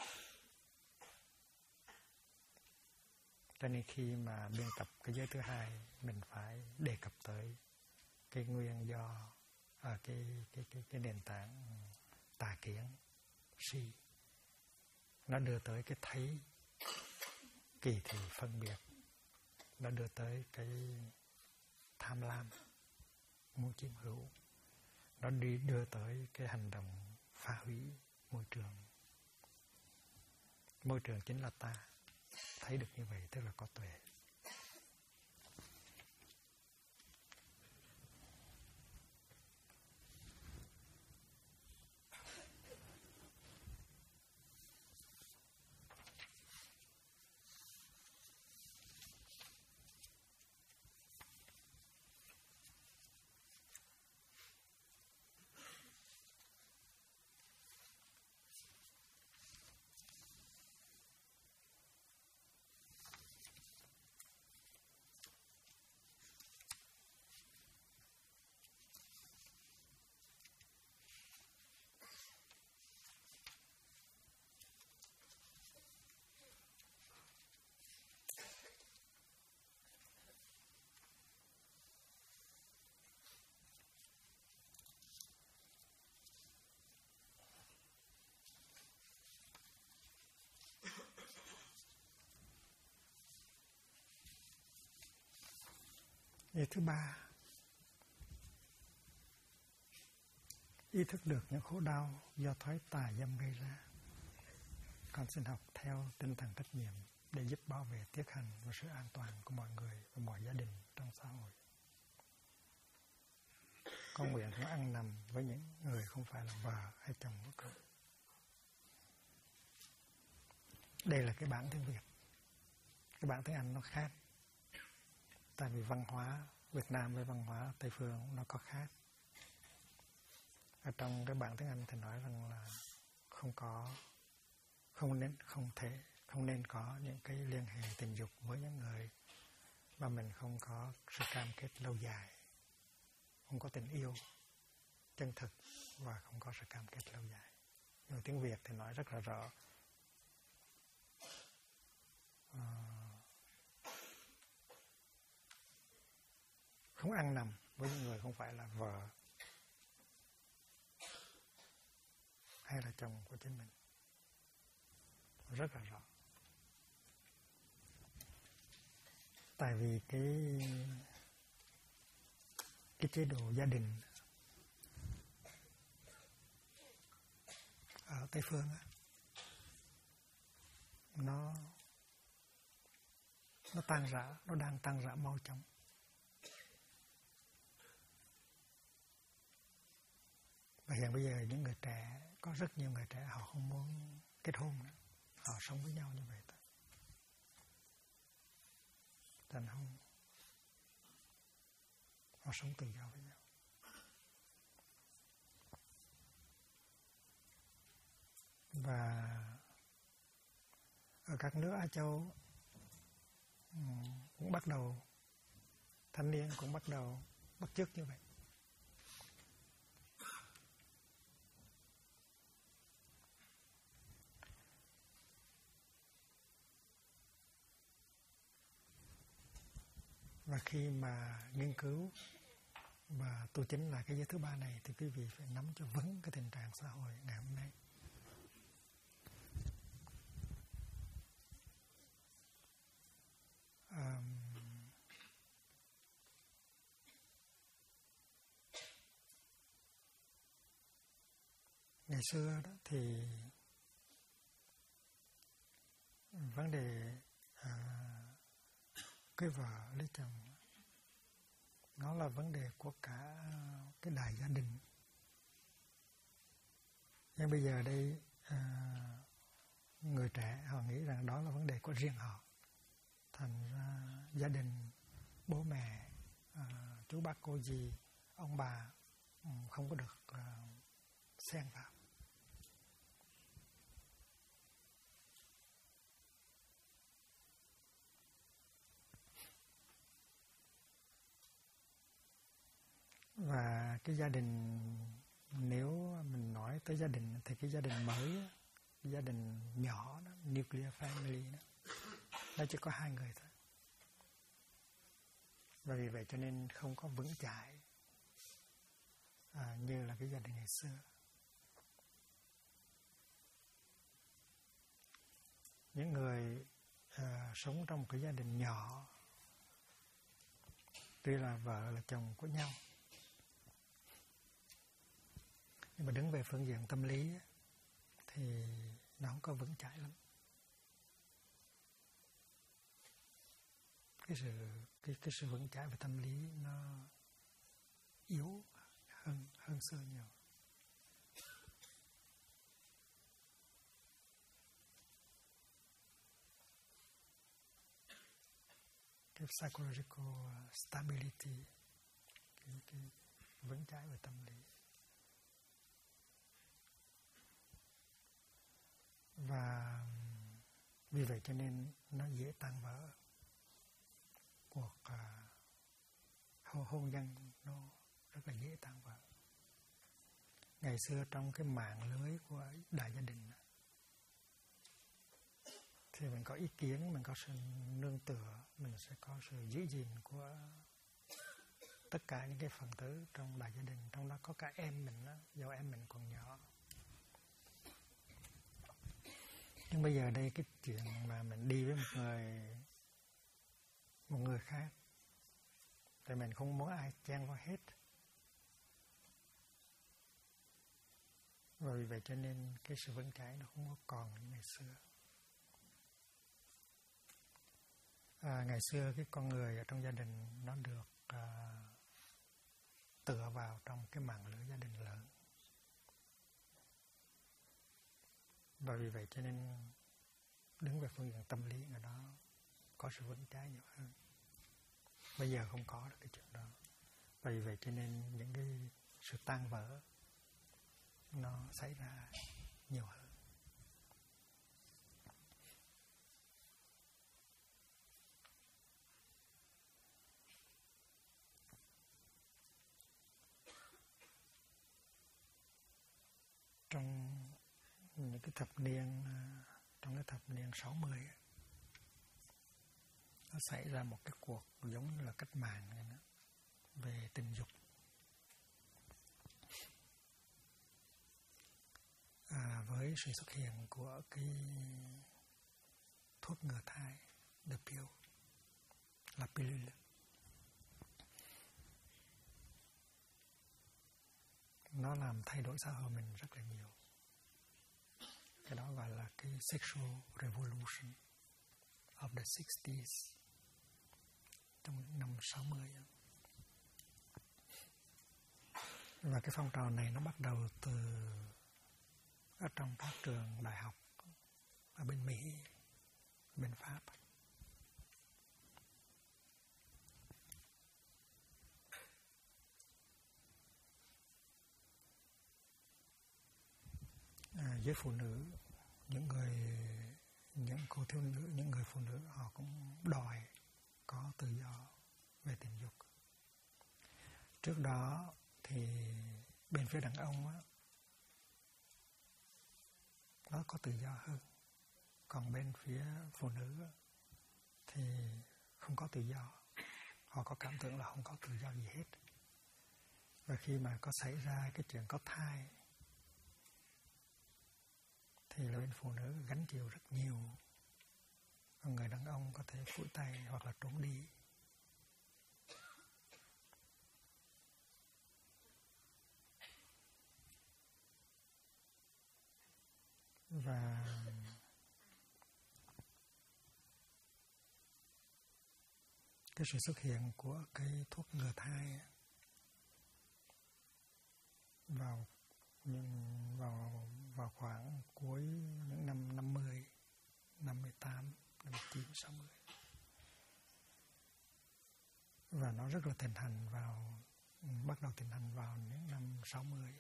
Cho nên khi mà biên tập cái giới thứ hai, mình phải đề cập tới cái nguyên do, cái nền tảng tà kiến, si. Nó đưa tới cái thấy kỳ thị phân biệt. Nó đưa tới cái tham lam, muốn chiếm hữu. Nó đưa tới cái hành động phá hủy môi trường. Môi trường chính là ta. Thấy được như vậy tức là có tuệ. Ý thứ ba, ý thức được những khổ đau do thói tà dâm gây ra. Con xin học theo tinh thần trách nhiệm để giúp bảo vệ tiết hành và sự an toàn của mọi người và mọi gia đình trong xã hội. Con nguyện cũng ăn nằm với những người không phải là vợ hay chồng của con. Đây là cái bản tiếng Việt. Cái bản tiếng Anh nó khác. Tại vì văn hóa Việt Nam với văn hóa Tây Phương nó có khác. Ở trong cái bản tiếng Anh thì nói rằng là không nên có những cái liên hệ tình dục với những người mà mình không có sự cam kết lâu dài, không có tình yêu chân thực và không có sự cam kết lâu dài. Nhưng tiếng Việt thì nói rất là rõ. Không ăn nằm với những người không phải là vợ hay là chồng của chính mình. Rất là rõ. Tại vì cái chế độ gia đình ở Tây Phương á, nó tan rã, nó đang tan rã mau chóng. Và hiện bây giờ những người trẻ, có rất nhiều người trẻ họ không muốn kết hôn nữa. Họ sống với nhau như vậy thôi. Thành không, họ sống tự do với nhau. Và ở các nước Á Châu cũng bắt đầu, thanh niên cũng bắt đầu bắt chước như vậy. Và khi mà nghiên cứu và tu chính là cái giới thứ ba này thì quý vị phải nắm cho vững cái tình trạng xã hội ngày hôm nay. Ngày xưa đó thì vấn đề cưới vợ lấy chồng nó là vấn đề của cả cái đại gia đình. Nhưng bây giờ đây người trẻ họ nghĩ rằng đó là vấn đề của riêng họ. Thành ra gia đình, bố mẹ, chú bác cô dì, ông bà không có được xen vào. Và cái gia đình, nếu mình nói tới gia đình thì cái gia đình mới, cái gia đình nhỏ đó, nuclear family đó, nó chỉ có 2 người thôi. Và vì vậy cho nên không có vững chãi như là cái gia đình ngày xưa. Những người sống trong cái gia đình nhỏ, tuy là vợ là chồng của nhau, nhưng mà đứng về phương diện tâm lý thì nó không có vững chãi lắm. Cái sự vững chãi về tâm lý nó yếu hơn xưa nhiều. Cái psychological stability, cái vững chãi về tâm lý. Và vì vậy cho nên nó dễ tan vỡ. Cuộc hôn nhân nó rất là dễ tan vỡ. Ngày xưa trong cái mạng lưới của đại gia đình thì mình có ý kiến, mình có sự nương tựa, mình sẽ có sự giữ gìn của tất cả những cái phần tử trong đại gia đình. Trong đó có cả em mình đó, do em mình còn nhỏ. Nhưng bây giờ đây cái chuyện mà mình đi với một người khác thì mình không muốn ai chen vào hết. Và vì vậy cho nên cái sự vững chãi nó không có còn như ngày xưa. Ngày xưa cái con người ở trong gia đình nó được tựa vào trong cái mạng lưới gia đình lớn, và vì vậy cho nên đứng về phương diện tâm lý người đó có sự vững trái nhiều hơn. Bây giờ không có được cái chuyện đó, và vì vậy cho nên những cái sự tan vỡ nó xảy ra nhiều hơn. Trong những cái thập niên, trong cái thập niên 60 nó xảy ra một cái cuộc giống như là cách mạng về tình dục. Với sự xuất hiện của cái thuốc ngừa thai, the pill, là pilule. Nó làm thay đổi xã hội mình rất là nhiều. Cái đó gọi là cái sexual revolution of the 60s, trong năm 60. Và cái phong trào này nó bắt đầu từ ở trong các trường đại học ở bên Mỹ, bên Pháp. Với phụ nữ, những cô thiếu nữ, những người phụ nữ họ cũng đòi có tự do về tình dục. Trước đó thì bên phía đàn ông á, nó có tự do hơn, còn bên phía phụ nữ á, thì không có tự do. Họ có cảm tưởng là không có tự do gì hết. Và khi mà có xảy ra cái chuyện có thai thì là bên phụ nữ gánh chịu rất nhiều, còn người đàn ông có thể phủi tay hoặc là trốn đi. Và cái sự xuất hiện của cái thuốc ngừa thai vào khoảng cuối những năm 50, 58, 59, 60. Và nó rất là bắt đầu thịnh hành vào những năm 60.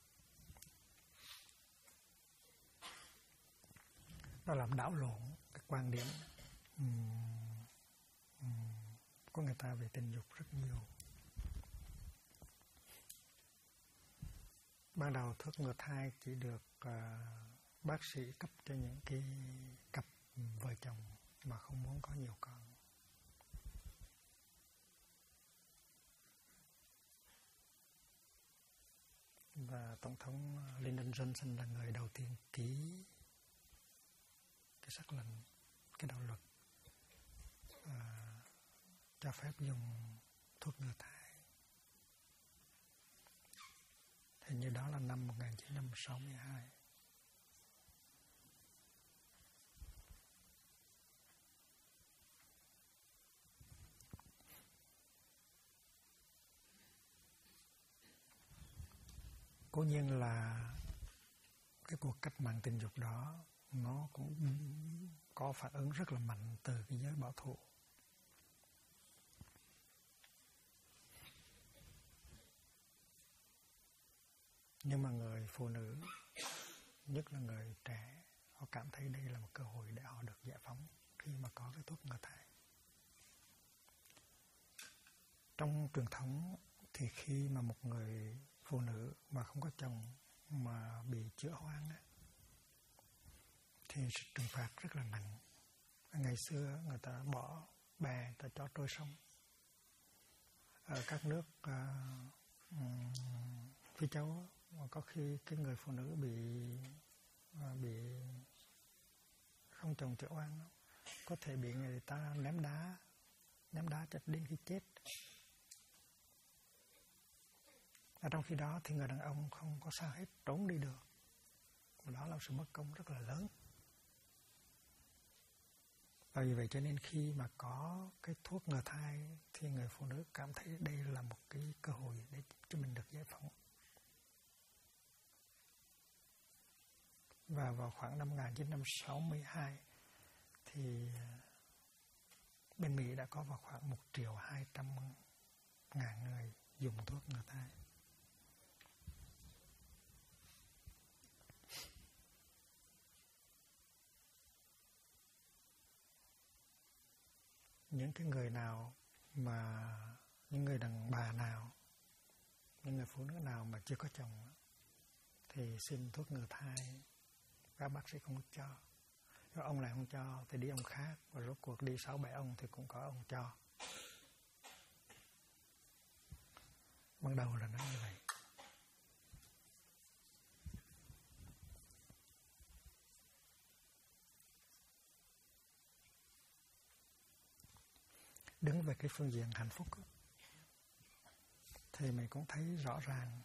Nó làm đảo lộn cái quan điểm của người ta về tình dục rất nhiều. Ban đầu thuốc ngừa thai chỉ được bác sĩ cấp cho những cái cặp vợ chồng mà không muốn có nhiều con. Và Tổng thống Lyndon Johnson là người đầu tiên ký cái sắc lệnh, cái đạo luật cho phép dùng thuốc ngừa thai. Hình như đó là năm 1962. Cố nhiên là cái cuộc cách mạng tình dục đó nó cũng có phản ứng rất là mạnh từ cái giới bảo thủ. Nhưng mà người phụ nữ, nhất là người trẻ, họ cảm thấy đây là một cơ hội để họ được giải phóng khi mà có cái thuốc ngừa thai. Trong truyền thống thì khi mà một người phụ nữ mà không có chồng mà bị chữa hoang á, thì sự trừng phạt rất là nặng. Ngày xưa người ta bỏ bè, người ta cho trôi sông. Ở các nước Phi Châu có khi cái người phụ nữ bị không chồng chữa oan, có thể bị người ta ném đá cho đến khi chết. Ở trong khi đó thì người đàn ông không có sao hết, trốn đi được. Và đó là sự bất công rất là lớn. Và vì vậy cho nên khi mà có cái thuốc ngừa thai thì người phụ nữ cảm thấy đây là một cái cơ hội để cho mình được giải phóng. Và vào khoảng năm 1962 thì bên Mỹ đã có vào khoảng 1.200.000 người dùng thuốc ngừa thai. Những cái người nào mà, những người đàn bà nào, những người phụ nữ nào mà chưa có chồng thì xin thuốc ngừa thai, các bác sĩ không cho. Nếu ông này không cho thì đi ông khác, và rốt cuộc đi 6-7 ông thì cũng có ông cho. Ban đầu là nó như vậy. Đứng về cái phương diện hạnh phúc thì mình cũng thấy rõ ràng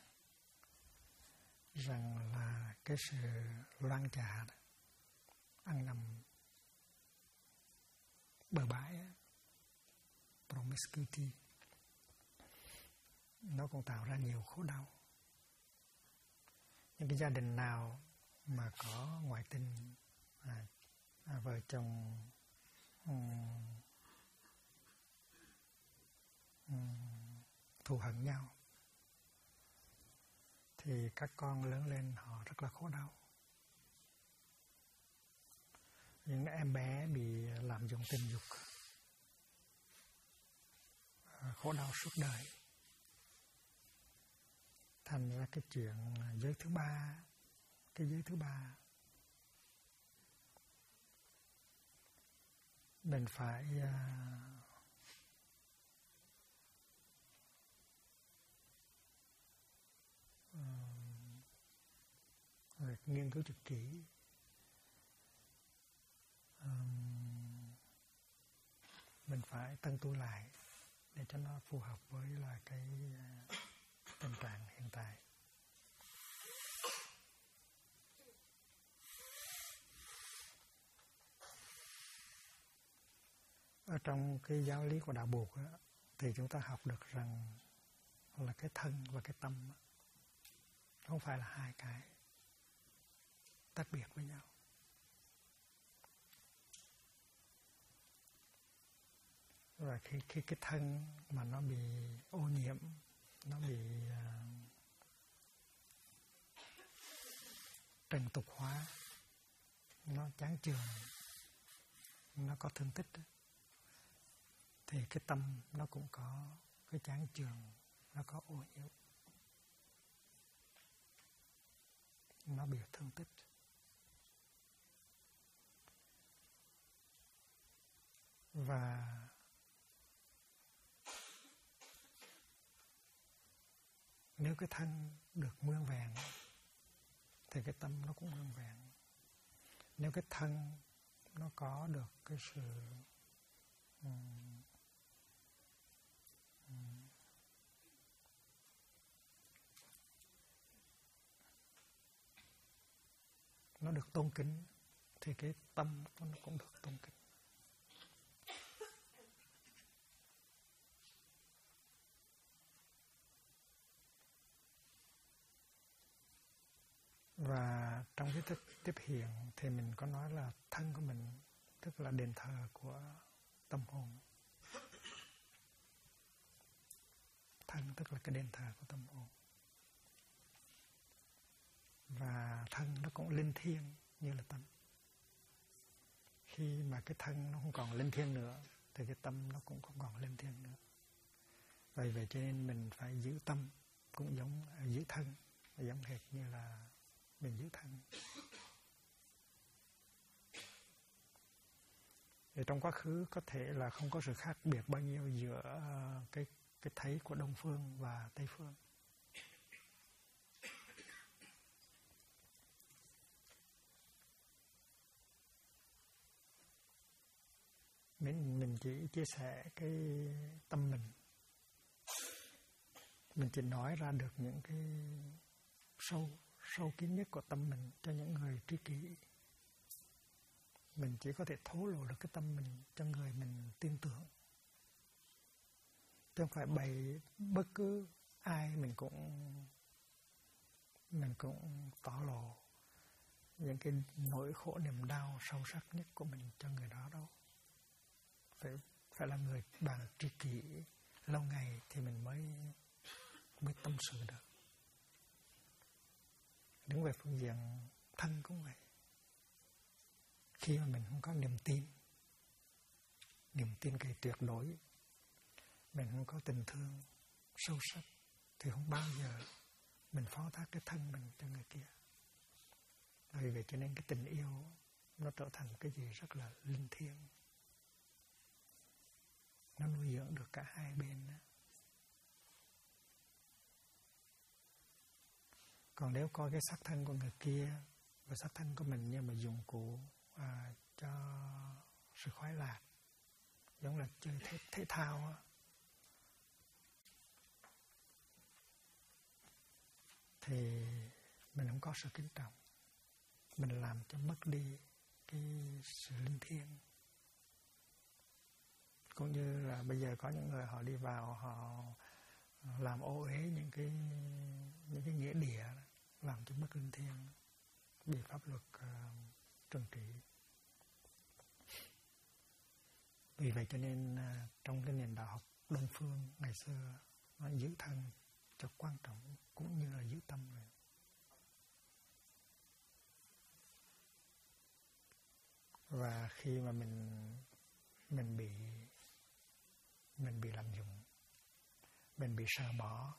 rằng là cái sự loan trà ăn nằm bờ bãi, promiscuity, nó cũng tạo ra nhiều khổ đau. Những cái gia đình nào mà có ngoại tình, vợ chồng thù hận nhau thì các con lớn lên họ rất là khổ đau. Những em bé bị lạm dụng tình dục khổ đau suốt đời. Thành ra cái chuyện giới thứ ba, cái giới thứ ba mình phải nghiên cứu thật kỹ, mình phải tân tu lại để cho nó phù hợp với là cái tình trạng hiện tại. Ở trong cái giáo lý của đạo Bụt thì chúng ta học được rằng là cái thân và cái tâm không phải là hai cái tách biệt với nhau. Và khi cái thân mà nó bị ô nhiễm, nó bị trần tục hóa, nó chán chường, nó có thương tích, thì cái tâm nó cũng có cái chán chường, nó có ô nhiễm, nó bị thương tích. Và nếu cái thân được nguyên vẹn thì cái tâm nó cũng nguyên vẹn. Nếu cái thân nó có được cái sự nó được tôn kính thì cái tâm nó cũng được tôn kính. Và trong cái tiếp hiện thì mình có nói là thân của mình tức là đền thờ của tâm hồn. Thân tức là cái đền thờ của tâm hồn. Và thân nó cũng linh thiêng như là tâm. Khi mà cái thân nó không còn linh thiêng nữa thì cái tâm nó cũng không còn linh thiêng nữa. Vậy vậy cho nên mình phải giữ tâm cũng giống giữ thân, giống hệt như là mình giữ thân. Thì trong quá khứ có thể là không có sự khác biệt bao nhiêu giữa cái thấy của Đông phương và Tây phương. Mình chỉ chia sẻ cái tâm mình. Mình chỉ nói ra được những cái sâu kín nhất của tâm mình cho những người tri kỷ. Mình chỉ có thể thổ lộ được cái tâm mình cho người mình tin tưởng. Chứ không phải bày bất cứ ai mình cũng tỏ lộ những cái nỗi khổ niềm đau sâu sắc nhất của mình cho người đó đâu. Phải là người bạn tri kỷ lâu ngày thì mình mới tâm sự được. Đứng về phương diện thân cũng vậy. Khi mà mình không có niềm tin cái tuyệt đối, mình không có tình thương sâu sắc, thì không bao giờ mình phó thác cái thân mình cho người kia. Vì vậy cho nên cái tình yêu nó trở thành cái gì rất là linh thiêng. Nó nuôi dưỡng được cả hai bên đó. Còn nếu coi cái xác thân của người kia và xác thân của mình như mà dụng cụ cho sự khoái lạc, giống là chơi thể thao á, thì mình không có sự kính trọng. Mình làm cho mất đi cái sự linh thiêng. Cũng như là bây giờ có những người họ đi vào, họ làm ô uế những cái nghĩa địa, làm cho mất linh thiêng, bị pháp luật trừng trị. Vì vậy cho nên trong cái nền đạo học Đông phương ngày xưa, nó giữ thân cho quan trọng cũng như là giữ tâm rồi. Và khi mà mình bị lạm dụng, mình bị sờ mỏ,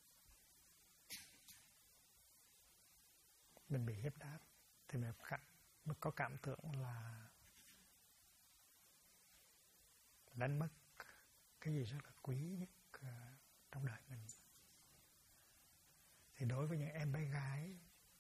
mình bị hiếp đáp, thì mình có cảm tưởng là đánh mất cái gì rất là quý nhất trong đời mình. Thì đối với những em bé gái,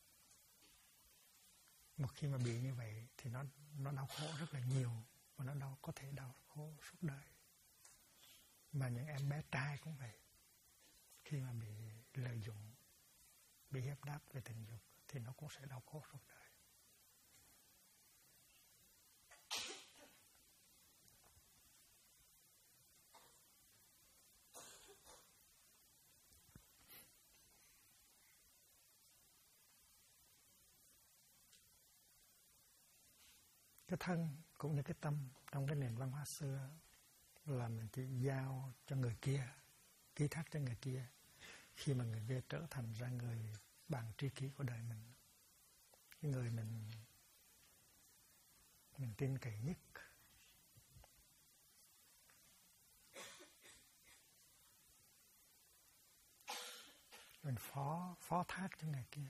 một khi mà bị như vậy thì nó đau khổ rất là nhiều, và nó có thể đau khổ suốt đời. Mà những em bé trai cũng vậy, khi mà bị lợi dụng, bị hiếp đáp về tình dục thì nó cũng sẽ đau khổ suốt đời. Cái thân cũng như cái tâm trong cái nền văn hóa xưa là mình chỉ giao cho người kia, ký thác cho người kia, khi mà người kia trở thành ra người bạn tri kỷ của đời mình, cái người mình tin cậy nhất. Mình phó thác cho người kia.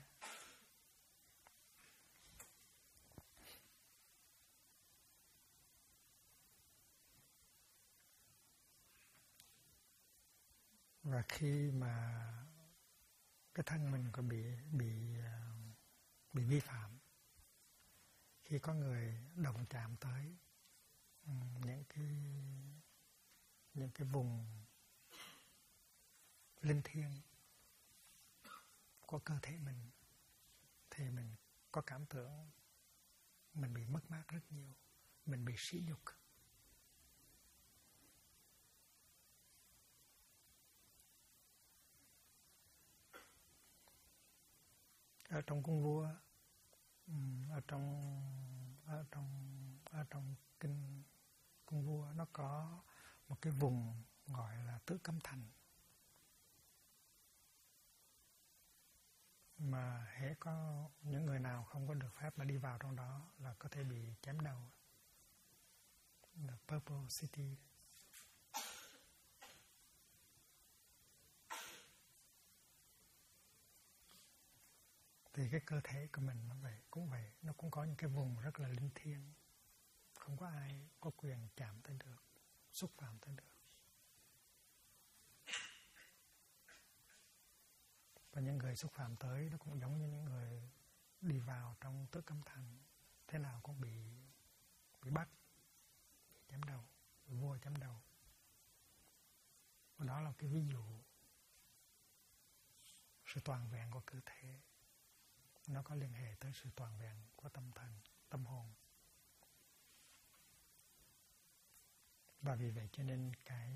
Và khi mà cái thân mình có bị vi phạm, khi có người động chạm tới những cái vùng linh thiêng của cơ thể mình, thì mình có cảm tưởng mình bị mất mát rất nhiều, mình bị sỉ nhục. Ở trong cung vua, ở trong kinh cung vua, nó có một cái vùng gọi là Tứ Cấm Thành, mà hễ có những người nào không có được phép mà đi vào trong đó là có thể bị chém đầu. The Purple City. Thì cái cơ thể của mình nó cũng vậy, nó cũng có những cái vùng rất là linh thiêng, không có ai có quyền chạm tới được, xúc phạm tới được. Và những người xúc phạm tới nó cũng giống như những người đi vào trong Tứ Cấm Thành, thế nào cũng bị bắt, bị chém đầu, bị vua chém đầu. Và đó là cái ví dụ sự toàn vẹn của cơ thể, nó có liên hệ tới sự toàn vẹn của tâm thần, tâm hồn. Và vì vậy cho nên cái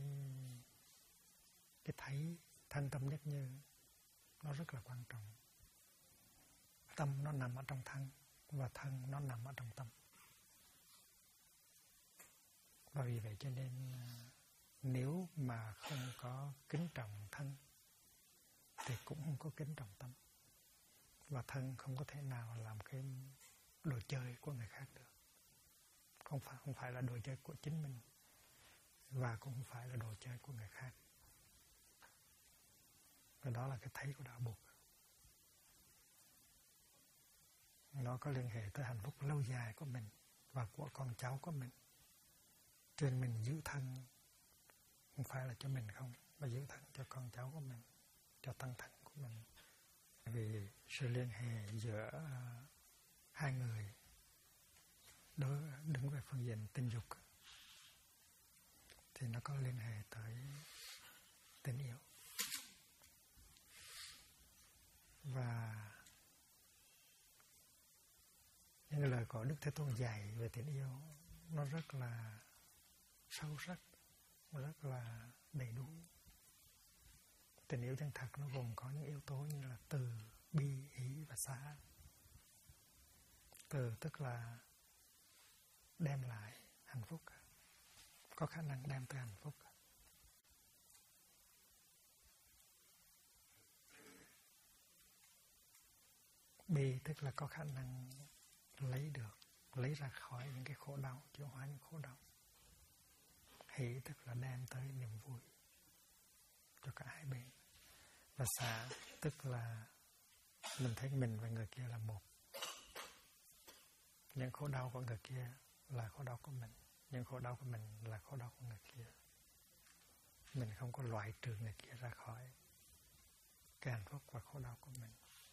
thấy thân tâm nhất như nó rất là quan trọng. Tâm nó nằm ở trong thân và thân nó nằm ở trong tâm. Và vì vậy cho nên nếu mà không có kính trọng thân thì cũng không có kính trọng tâm. Và thân không có thể nào làm cái đồ chơi của người khác được. Không phải là đồ chơi của chính mình và cũng không phải là đồ chơi của người khác. Và đó là cái thấy của đạo Bụt. Nó có liên hệ tới hạnh phúc lâu dài của mình và của con cháu của mình. Cho nên mình giữ thân không phải là cho mình không, mà giữ thân cho con cháu của mình, cho tăng thân của mình. Vì sự liên hệ giữa hai người đứng về phương diện tình dục thì nó có liên hệ tới tình yêu. Và những lời của Đức Thế Tôn dạy về tình yêu nó rất là sâu sắc, rất là đầy đủ. Tình yêu chân thật nó gồm có những yếu tố như là từ, bi, hỷ và xả. Từ tức là đem lại hạnh phúc, có khả năng đem tới hạnh phúc. Bi tức là có khả năng lấy ra khỏi những cái khổ đau, chữa hóa những khổ đau. Hỷ tức là đem tới niềm vui cho cả hai bên. Và xả tức là mình thấy mình và người kia là một. Những khổ đau của người kia là khổ đau của mình, những khổ đau của mình là khổ đau của người kia. Mình không có loại trừ người kia ra khỏi cái hạnh phúc và khổ đau của mình.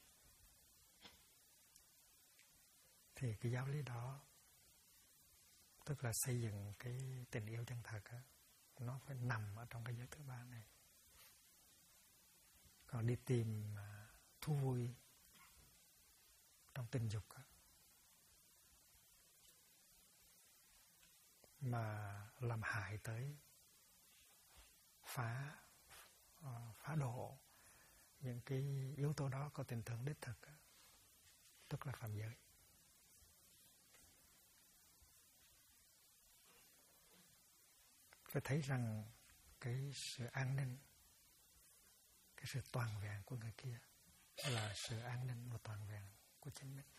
Thì cái giáo lý đó, tức là xây dựng cái tình yêu chân thật á, nó phải nằm ở trong cái giới thứ ba này. Còn đi tìm thú vui trong tình dục á, mà làm hại tới phá độ những cái yếu tố đó có tình thương đích thực á, tức là phạm giới. Phải thấy rằng cái sự an ninh, cái sự toàn vẹn của người kia là sự an ninh và toàn vẹn của chính mình.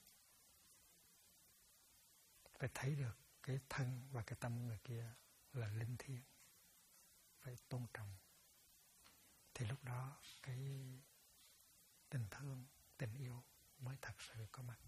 Phải thấy được cái thân và cái tâm người kia là linh thiêng, phải tôn trọng. Thì lúc đó cái tình thương, tình yêu mới thật sự có mặt.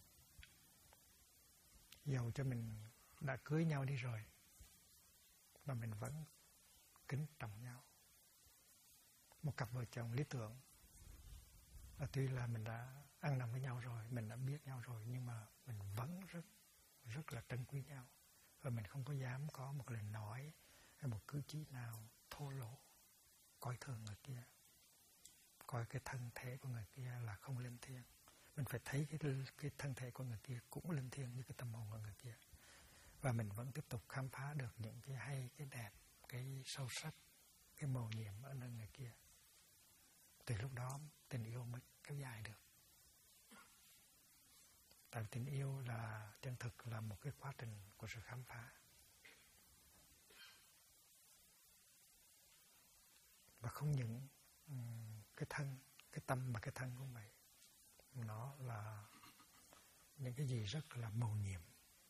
Dầu cho mình đã cưới nhau đi rồi mà mình vẫn kính trọng nhau. Một cặp vợ chồng lý tưởng là tuy là mình đã ăn nằm với nhau rồi, mình đã biết nhau rồi, nhưng mà mình vẫn rất là trân quý nhau. Và mình không có dám có một lời nói hay một cử chỉ nào thô lỗ, coi thường người kia, coi cái thân thể của người kia là không linh thiêng. Mình phải thấy cái thân thể của người kia cũng linh thiêng như cái tâm hồn của người kia. Và mình vẫn tiếp tục khám phá được những cái hay, cái đẹp, cái sâu sắc, cái mầu nhiệm ở nơi người kia. Từ lúc đó tình yêu mới kéo dài được. Tại tình yêu là chân thực, là một cái quá trình của sự khám phá. Và không những cái thân, cái tâm và cái thân cũng vậy. Nó là những cái gì rất là mầu nhiệm.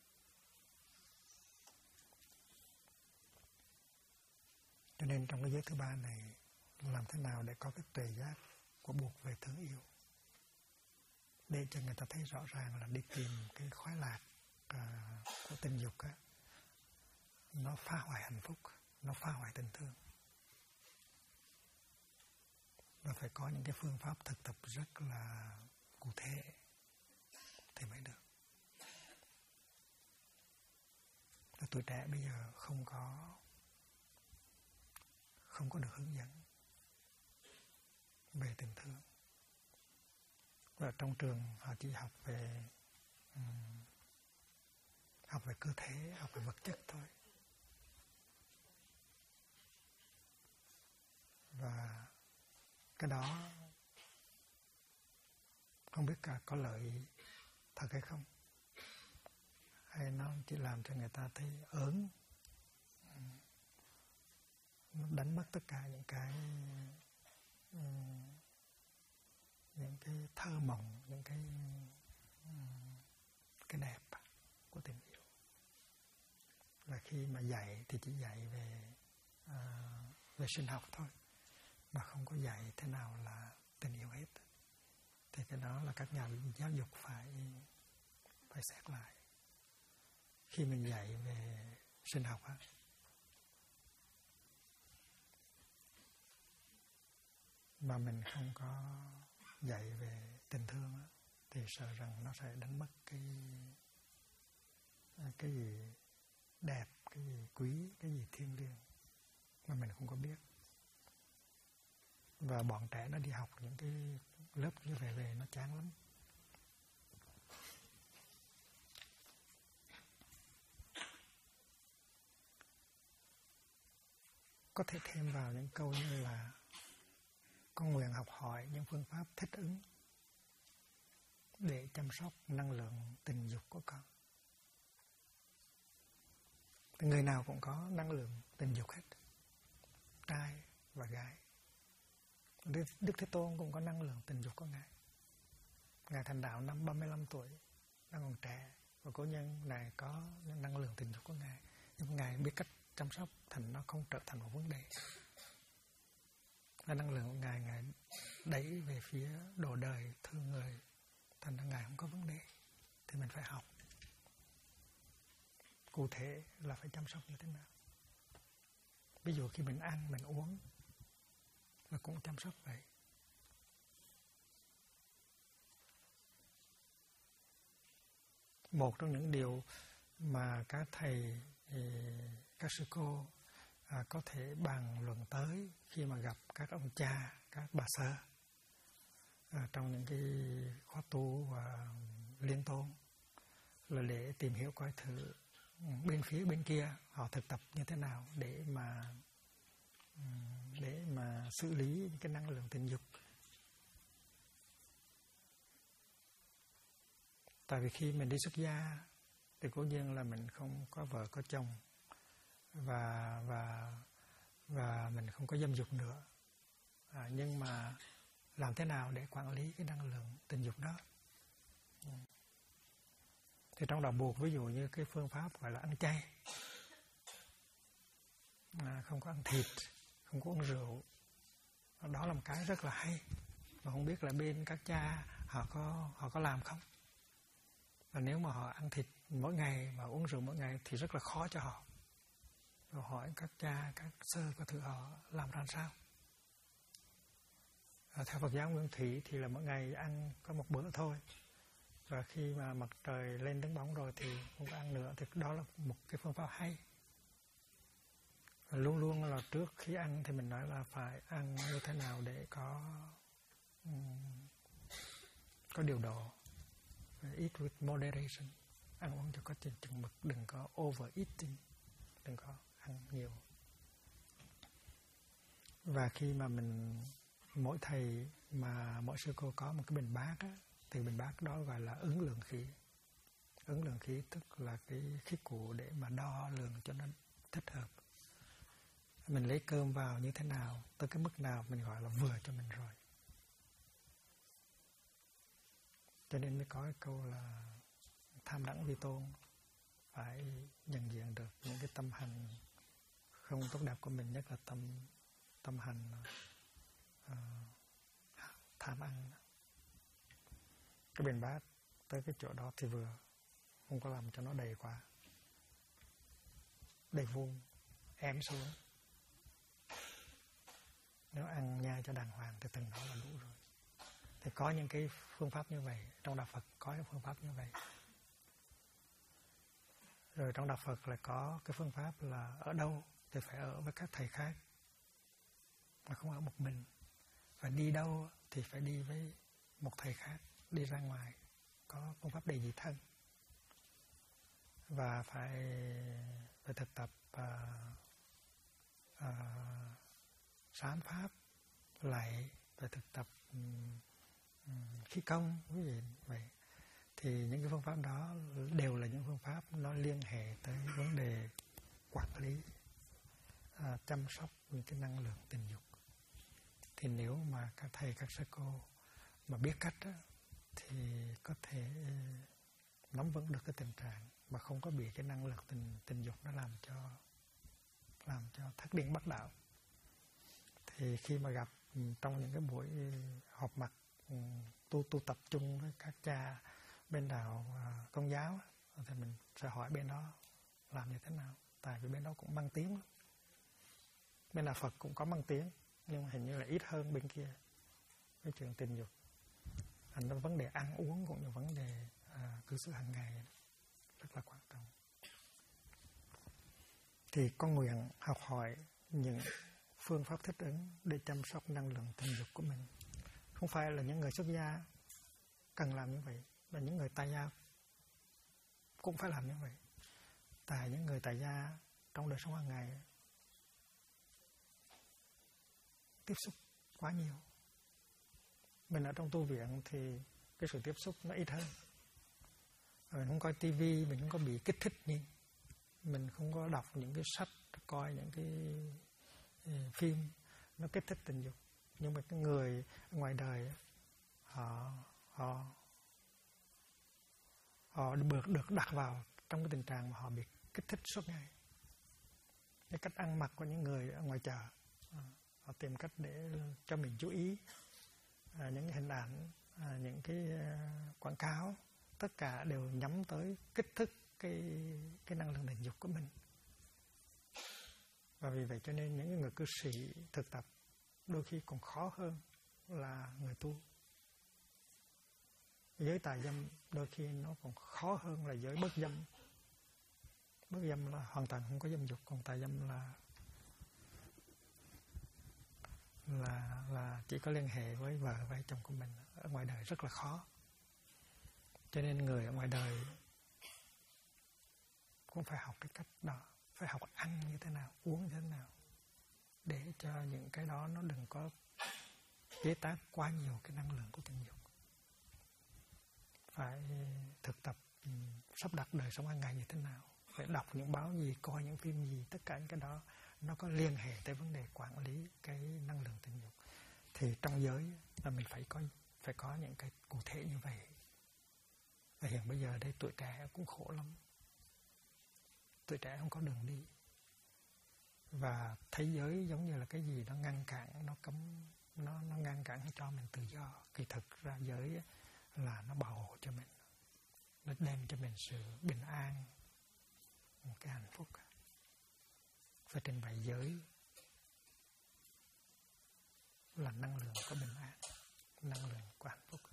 Cho nên trong cái giới thứ ba này, làm thế nào để có cái tuệ giác của Bụt về thương yêu, để cho người ta thấy rõ ràng là đi tìm cái khoái lạc của tình dục á, nó phá hoại hạnh phúc, nó phá hoại tình thương. Và phải có những cái phương pháp thực tập rất là cụ thể thì mới được. Và tuổi trẻ bây giờ không có được hướng dẫn về tình thương. Và trong trường họ chỉ học về cơ thể, học về vật chất thôi. Và cái đó không biết có lợi thật hay không, hay nó chỉ làm cho người ta thấy ớn, nó đánh mất tất cả những cái thơ mộng, những cái đẹp của tình yêu. Là khi mà dạy thì chỉ dạy về sinh học thôi, mà không có dạy thế nào là tình yêu hết. Thì cái đó là các nhà giáo dục phải xét lại. Khi mình dạy về sinh học á, mà mình không có dạy về tình thương á, thì sợ rằng nó sẽ đánh mất cái gì đẹp, cái gì quý, cái gì thiêng liêng mà mình không có biết. Và bọn trẻ nó đi học những cái lớp như vậy về nó chán lắm. Có thể thêm vào những câu như là con nguyện học hỏi những phương pháp thích ứng để chăm sóc năng lượng tình dục của con. Người nào cũng có năng lượng tình dục hết, trai và gái. Đức Thế Tôn cũng có năng lượng tình dục của Ngài. Ngài thành đạo năm 35 tuổi, đang còn trẻ, và cố nhân này có năng lượng tình dục của Ngài. Nhưng Ngài biết cách chăm sóc thành nó không trở thành một vấn đề. Là năng lượng của Ngài đẩy về phía độ đời, thương người, thành ra Ngài không có vấn đề. Thì mình phải học cụ thể là phải chăm sóc như thế nào. Ví dụ khi mình ăn, mình uống là cũng chăm sóc vậy. Một trong những điều mà các thầy, các sư cô có thể bàn luận tới khi mà gặp các ông cha, các bà sơ trong những cái khóa tu và liên tôn, là để tìm hiểu coi thử bên phía bên kia họ thực tập như thế nào để mà xử lý những cái năng lượng tình dục. Tại vì khi mình đi xuất gia thì cố nhiên là mình không có vợ có chồng và mình không có dâm dục nữa. Nhưng mà làm thế nào để quản lý cái năng lượng tình dục đó? Thì trong đạo buộc, ví dụ như cái phương pháp gọi là ăn chay, không có ăn thịt, không có uống rượu, đó là một cái rất là hay. Mà không biết là bên các cha họ có làm không? Và nếu mà họ ăn thịt mỗi ngày và uống rượu mỗi ngày thì rất là khó cho họ. Rồi hỏi các cha, các sơ có thử họ làm ra sao? Theo Phật giáo Nguyên Thủy thì là mỗi ngày ăn có một bữa thôi. Và khi mà mặt trời lên đứng bóng rồi thì không ăn nữa. Thì đó là một cái phương pháp hay. Và luôn luôn là trước khi ăn thì mình nói là phải ăn như thế nào để có điều độ. Eat with moderation. Ăn uống cho có chừng mực, đừng có overeating, đừng có ăn nhiều. Và khi mà mỗi thầy mà mỗi sư cô có một cái bình bát á, thì bình bát đó gọi là ứng lượng khí. Ứng lượng khí tức là cái khí cụ để mà đo lường cho nó thích hợp. Mình lấy cơm vào như thế nào, tới cái mức nào mình gọi là vừa cho mình rồi. Cho nên mới có cái câu là tham đẳng vi tôn, phải nhận diện được những cái tâm hành không tốt đẹp của mình, nhất là tâm hành tham ăn. Cái bình bát tới cái chỗ đó thì vừa, không có làm cho nó đầy quá, đầy vuông, ém xuống. Nếu ăn nhai cho đàng hoàng thì từng đó là đủ rồi. Thì có những cái phương pháp như vậy, trong Đạo Phật có những phương pháp như vậy. Rồi trong Đạo Phật là có cái phương pháp là ở đâu thì phải ở với các thầy khác, mà không ở một mình. Và đi đâu thì phải đi với một thầy khác, đi ra ngoài, có phương pháp đầy dị thân. Và phải thực tập sám pháp lại, phải thực tập khí công, quý vị vậy. Thì những cái phương pháp đó đều là những phương pháp nó liên hệ tới vấn đề quản lý, chăm sóc những cái năng lượng tình dục. Thì nếu mà các thầy, các sư cô mà biết cách đó, thì có thể nắm vững được cái tình trạng mà không có bị cái năng lực tình dục nó làm cho thất điên bắt đạo. Thì khi mà gặp trong những cái buổi họp mặt tu tập chung với các cha bên đạo Công giáo, thì mình sẽ hỏi bên đó làm như thế nào, tại vì bên đó cũng mang tiếng lắm. Bên đạo Phật cũng có mang tiếng, nhưng mà hình như là ít hơn bên kia cái chuyện tình dục. Thành ra vấn đề ăn uống cũng như vấn đề cư xử hàng ngày rất là quan trọng. Thì con nguyện học hỏi những phương pháp thích ứng để chăm sóc năng lượng tình dục của mình. Không phải là những người xuất gia cần làm như vậy, và những người tại gia cũng phải làm như vậy. Tại những người tại gia trong đời sống hàng ngày tiếp xúc quá nhiều. Mình ở trong tu viện thì cái sự tiếp xúc nó ít hơn. Mình không coi tivi, mình không có bị kích thích gì. Mình không có đọc những cái sách, coi những cái phim nó kích thích tình dục. Nhưng mà cái người ngoài đời họ được đặt vào trong cái tình trạng mà họ bị kích thích suốt ngày. Cái cách ăn mặc của những người ở ngoài chợ, họ tìm cách để cho mình chú ý những cái hình ảnh, những cái quảng cáo, tất cả đều nhắm tới kích thích cái năng lượng tình dục của mình. Và vì vậy cho nên những người cư sĩ thực tập đôi khi còn khó hơn là người tu. Giới tà dâm đôi khi nó còn khó hơn là giới bất dâm. Bất dâm là hoàn toàn không có dâm dục, còn tà dâm là chỉ có liên hệ với vợ và chồng của mình. Ở ngoài đời rất là khó. Cho nên người ở ngoài đời cũng phải học cái cách đó, phải học ăn như thế nào, uống như thế nào, để cho những cái đó nó đừng có chế tác quá nhiều cái năng lượng của tình dục. Phải thực tập sắp đặt đời sống hàng ngày như thế nào, phải đọc những báo gì, coi những phim gì, tất cả những cái đó nó có liên hệ tới vấn đề quản lý cái năng lượng tình dục. Thì trong giới là mình phải có những cái cụ thể như vậy. Và hiện bây giờ đây tuổi trẻ cũng khổ lắm. Tuổi trẻ không có đường đi. Và thấy giới giống như là cái gì nó ngăn cản, nó cấm, nó ngăn cản cho mình tự do. Kỳ thực ra giới là nó bảo hộ cho mình. Nó đem cho mình sự bình an, một cái hạnh phúc. Phải trình bày giới là năng lượng của bình an, năng lượng của hạnh phúc.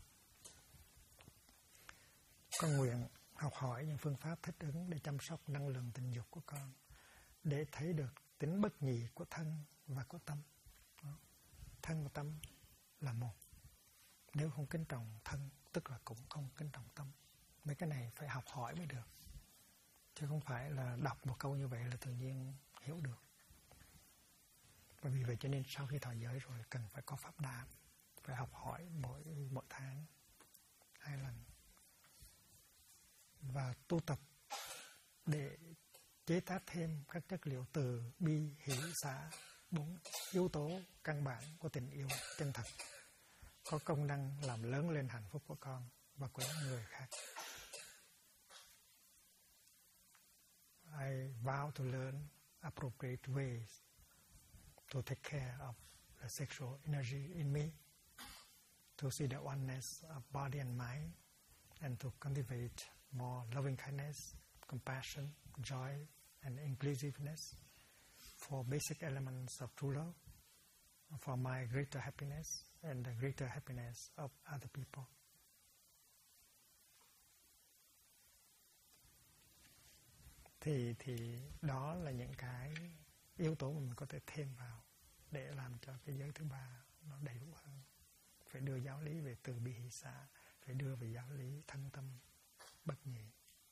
Con nguyện học hỏi những phương pháp thích ứng để chăm sóc năng lượng tình dục của con, để thấy được tính bất nhị của thân và của tâm. Thân và tâm là một. Nếu không kính trọng thân, tức là cũng không kính trọng tâm. Mấy cái này phải học hỏi mới được, chứ không phải là đọc một câu như vậy là tự nhiên hiểu được. Và vì vậy cho nên sau khi thọ giới rồi cần phải có pháp đàm, phải học hỏi mỗi tháng 2 lần. Và tu tập để chế tác thêm các chất liệu từ bi, hỷ, xả, 4 yếu tố căn bản của tình yêu chân thật, có công năng làm lớn lên hạnh phúc của con và của những người khác. I vow to learn appropriate ways to take care of the sexual energy in me, to see the oneness of body and mind, and to cultivate more loving kindness, compassion, joy, and inclusiveness for basic elements of true love, for my greater happiness and the greater happiness of other people. Thì đó là những cái yếu tố mà mình có thể thêm vào để làm cho cái giới thứ ba nó đầy đủ hơn. Phải đưa giáo lý về từ bi hỷ xả, phải đưa về giáo lý thân tâm bất nhị.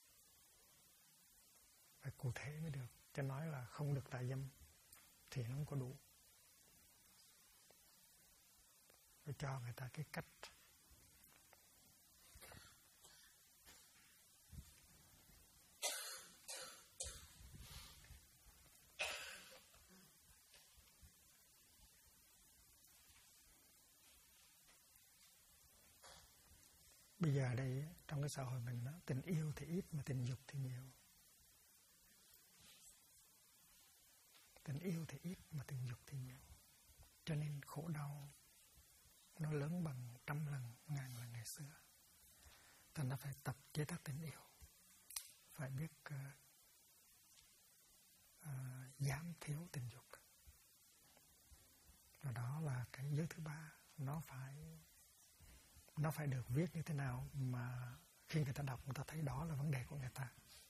Phải cụ thể mới được. Cho nói là không được tà dâm thì nó không có đủ. phải cho người ta cái cách. Bây giờ đây trong cái xã hội mình đó, tình yêu thì ít mà tình dục thì nhiều. Tình yêu thì ít mà tình dục thì nhiều. Cho nên khổ đau nó lớn bằng 100 lần, 1000 lần ngày xưa. Thành ra phải tập chế tác tình yêu. Phải biết giảm thiểu tình dục. Và đó là cái giới thứ ba. Nó phải được viết như thế nào mà khi người ta đọc người ta thấy đó là vấn đề của người ta.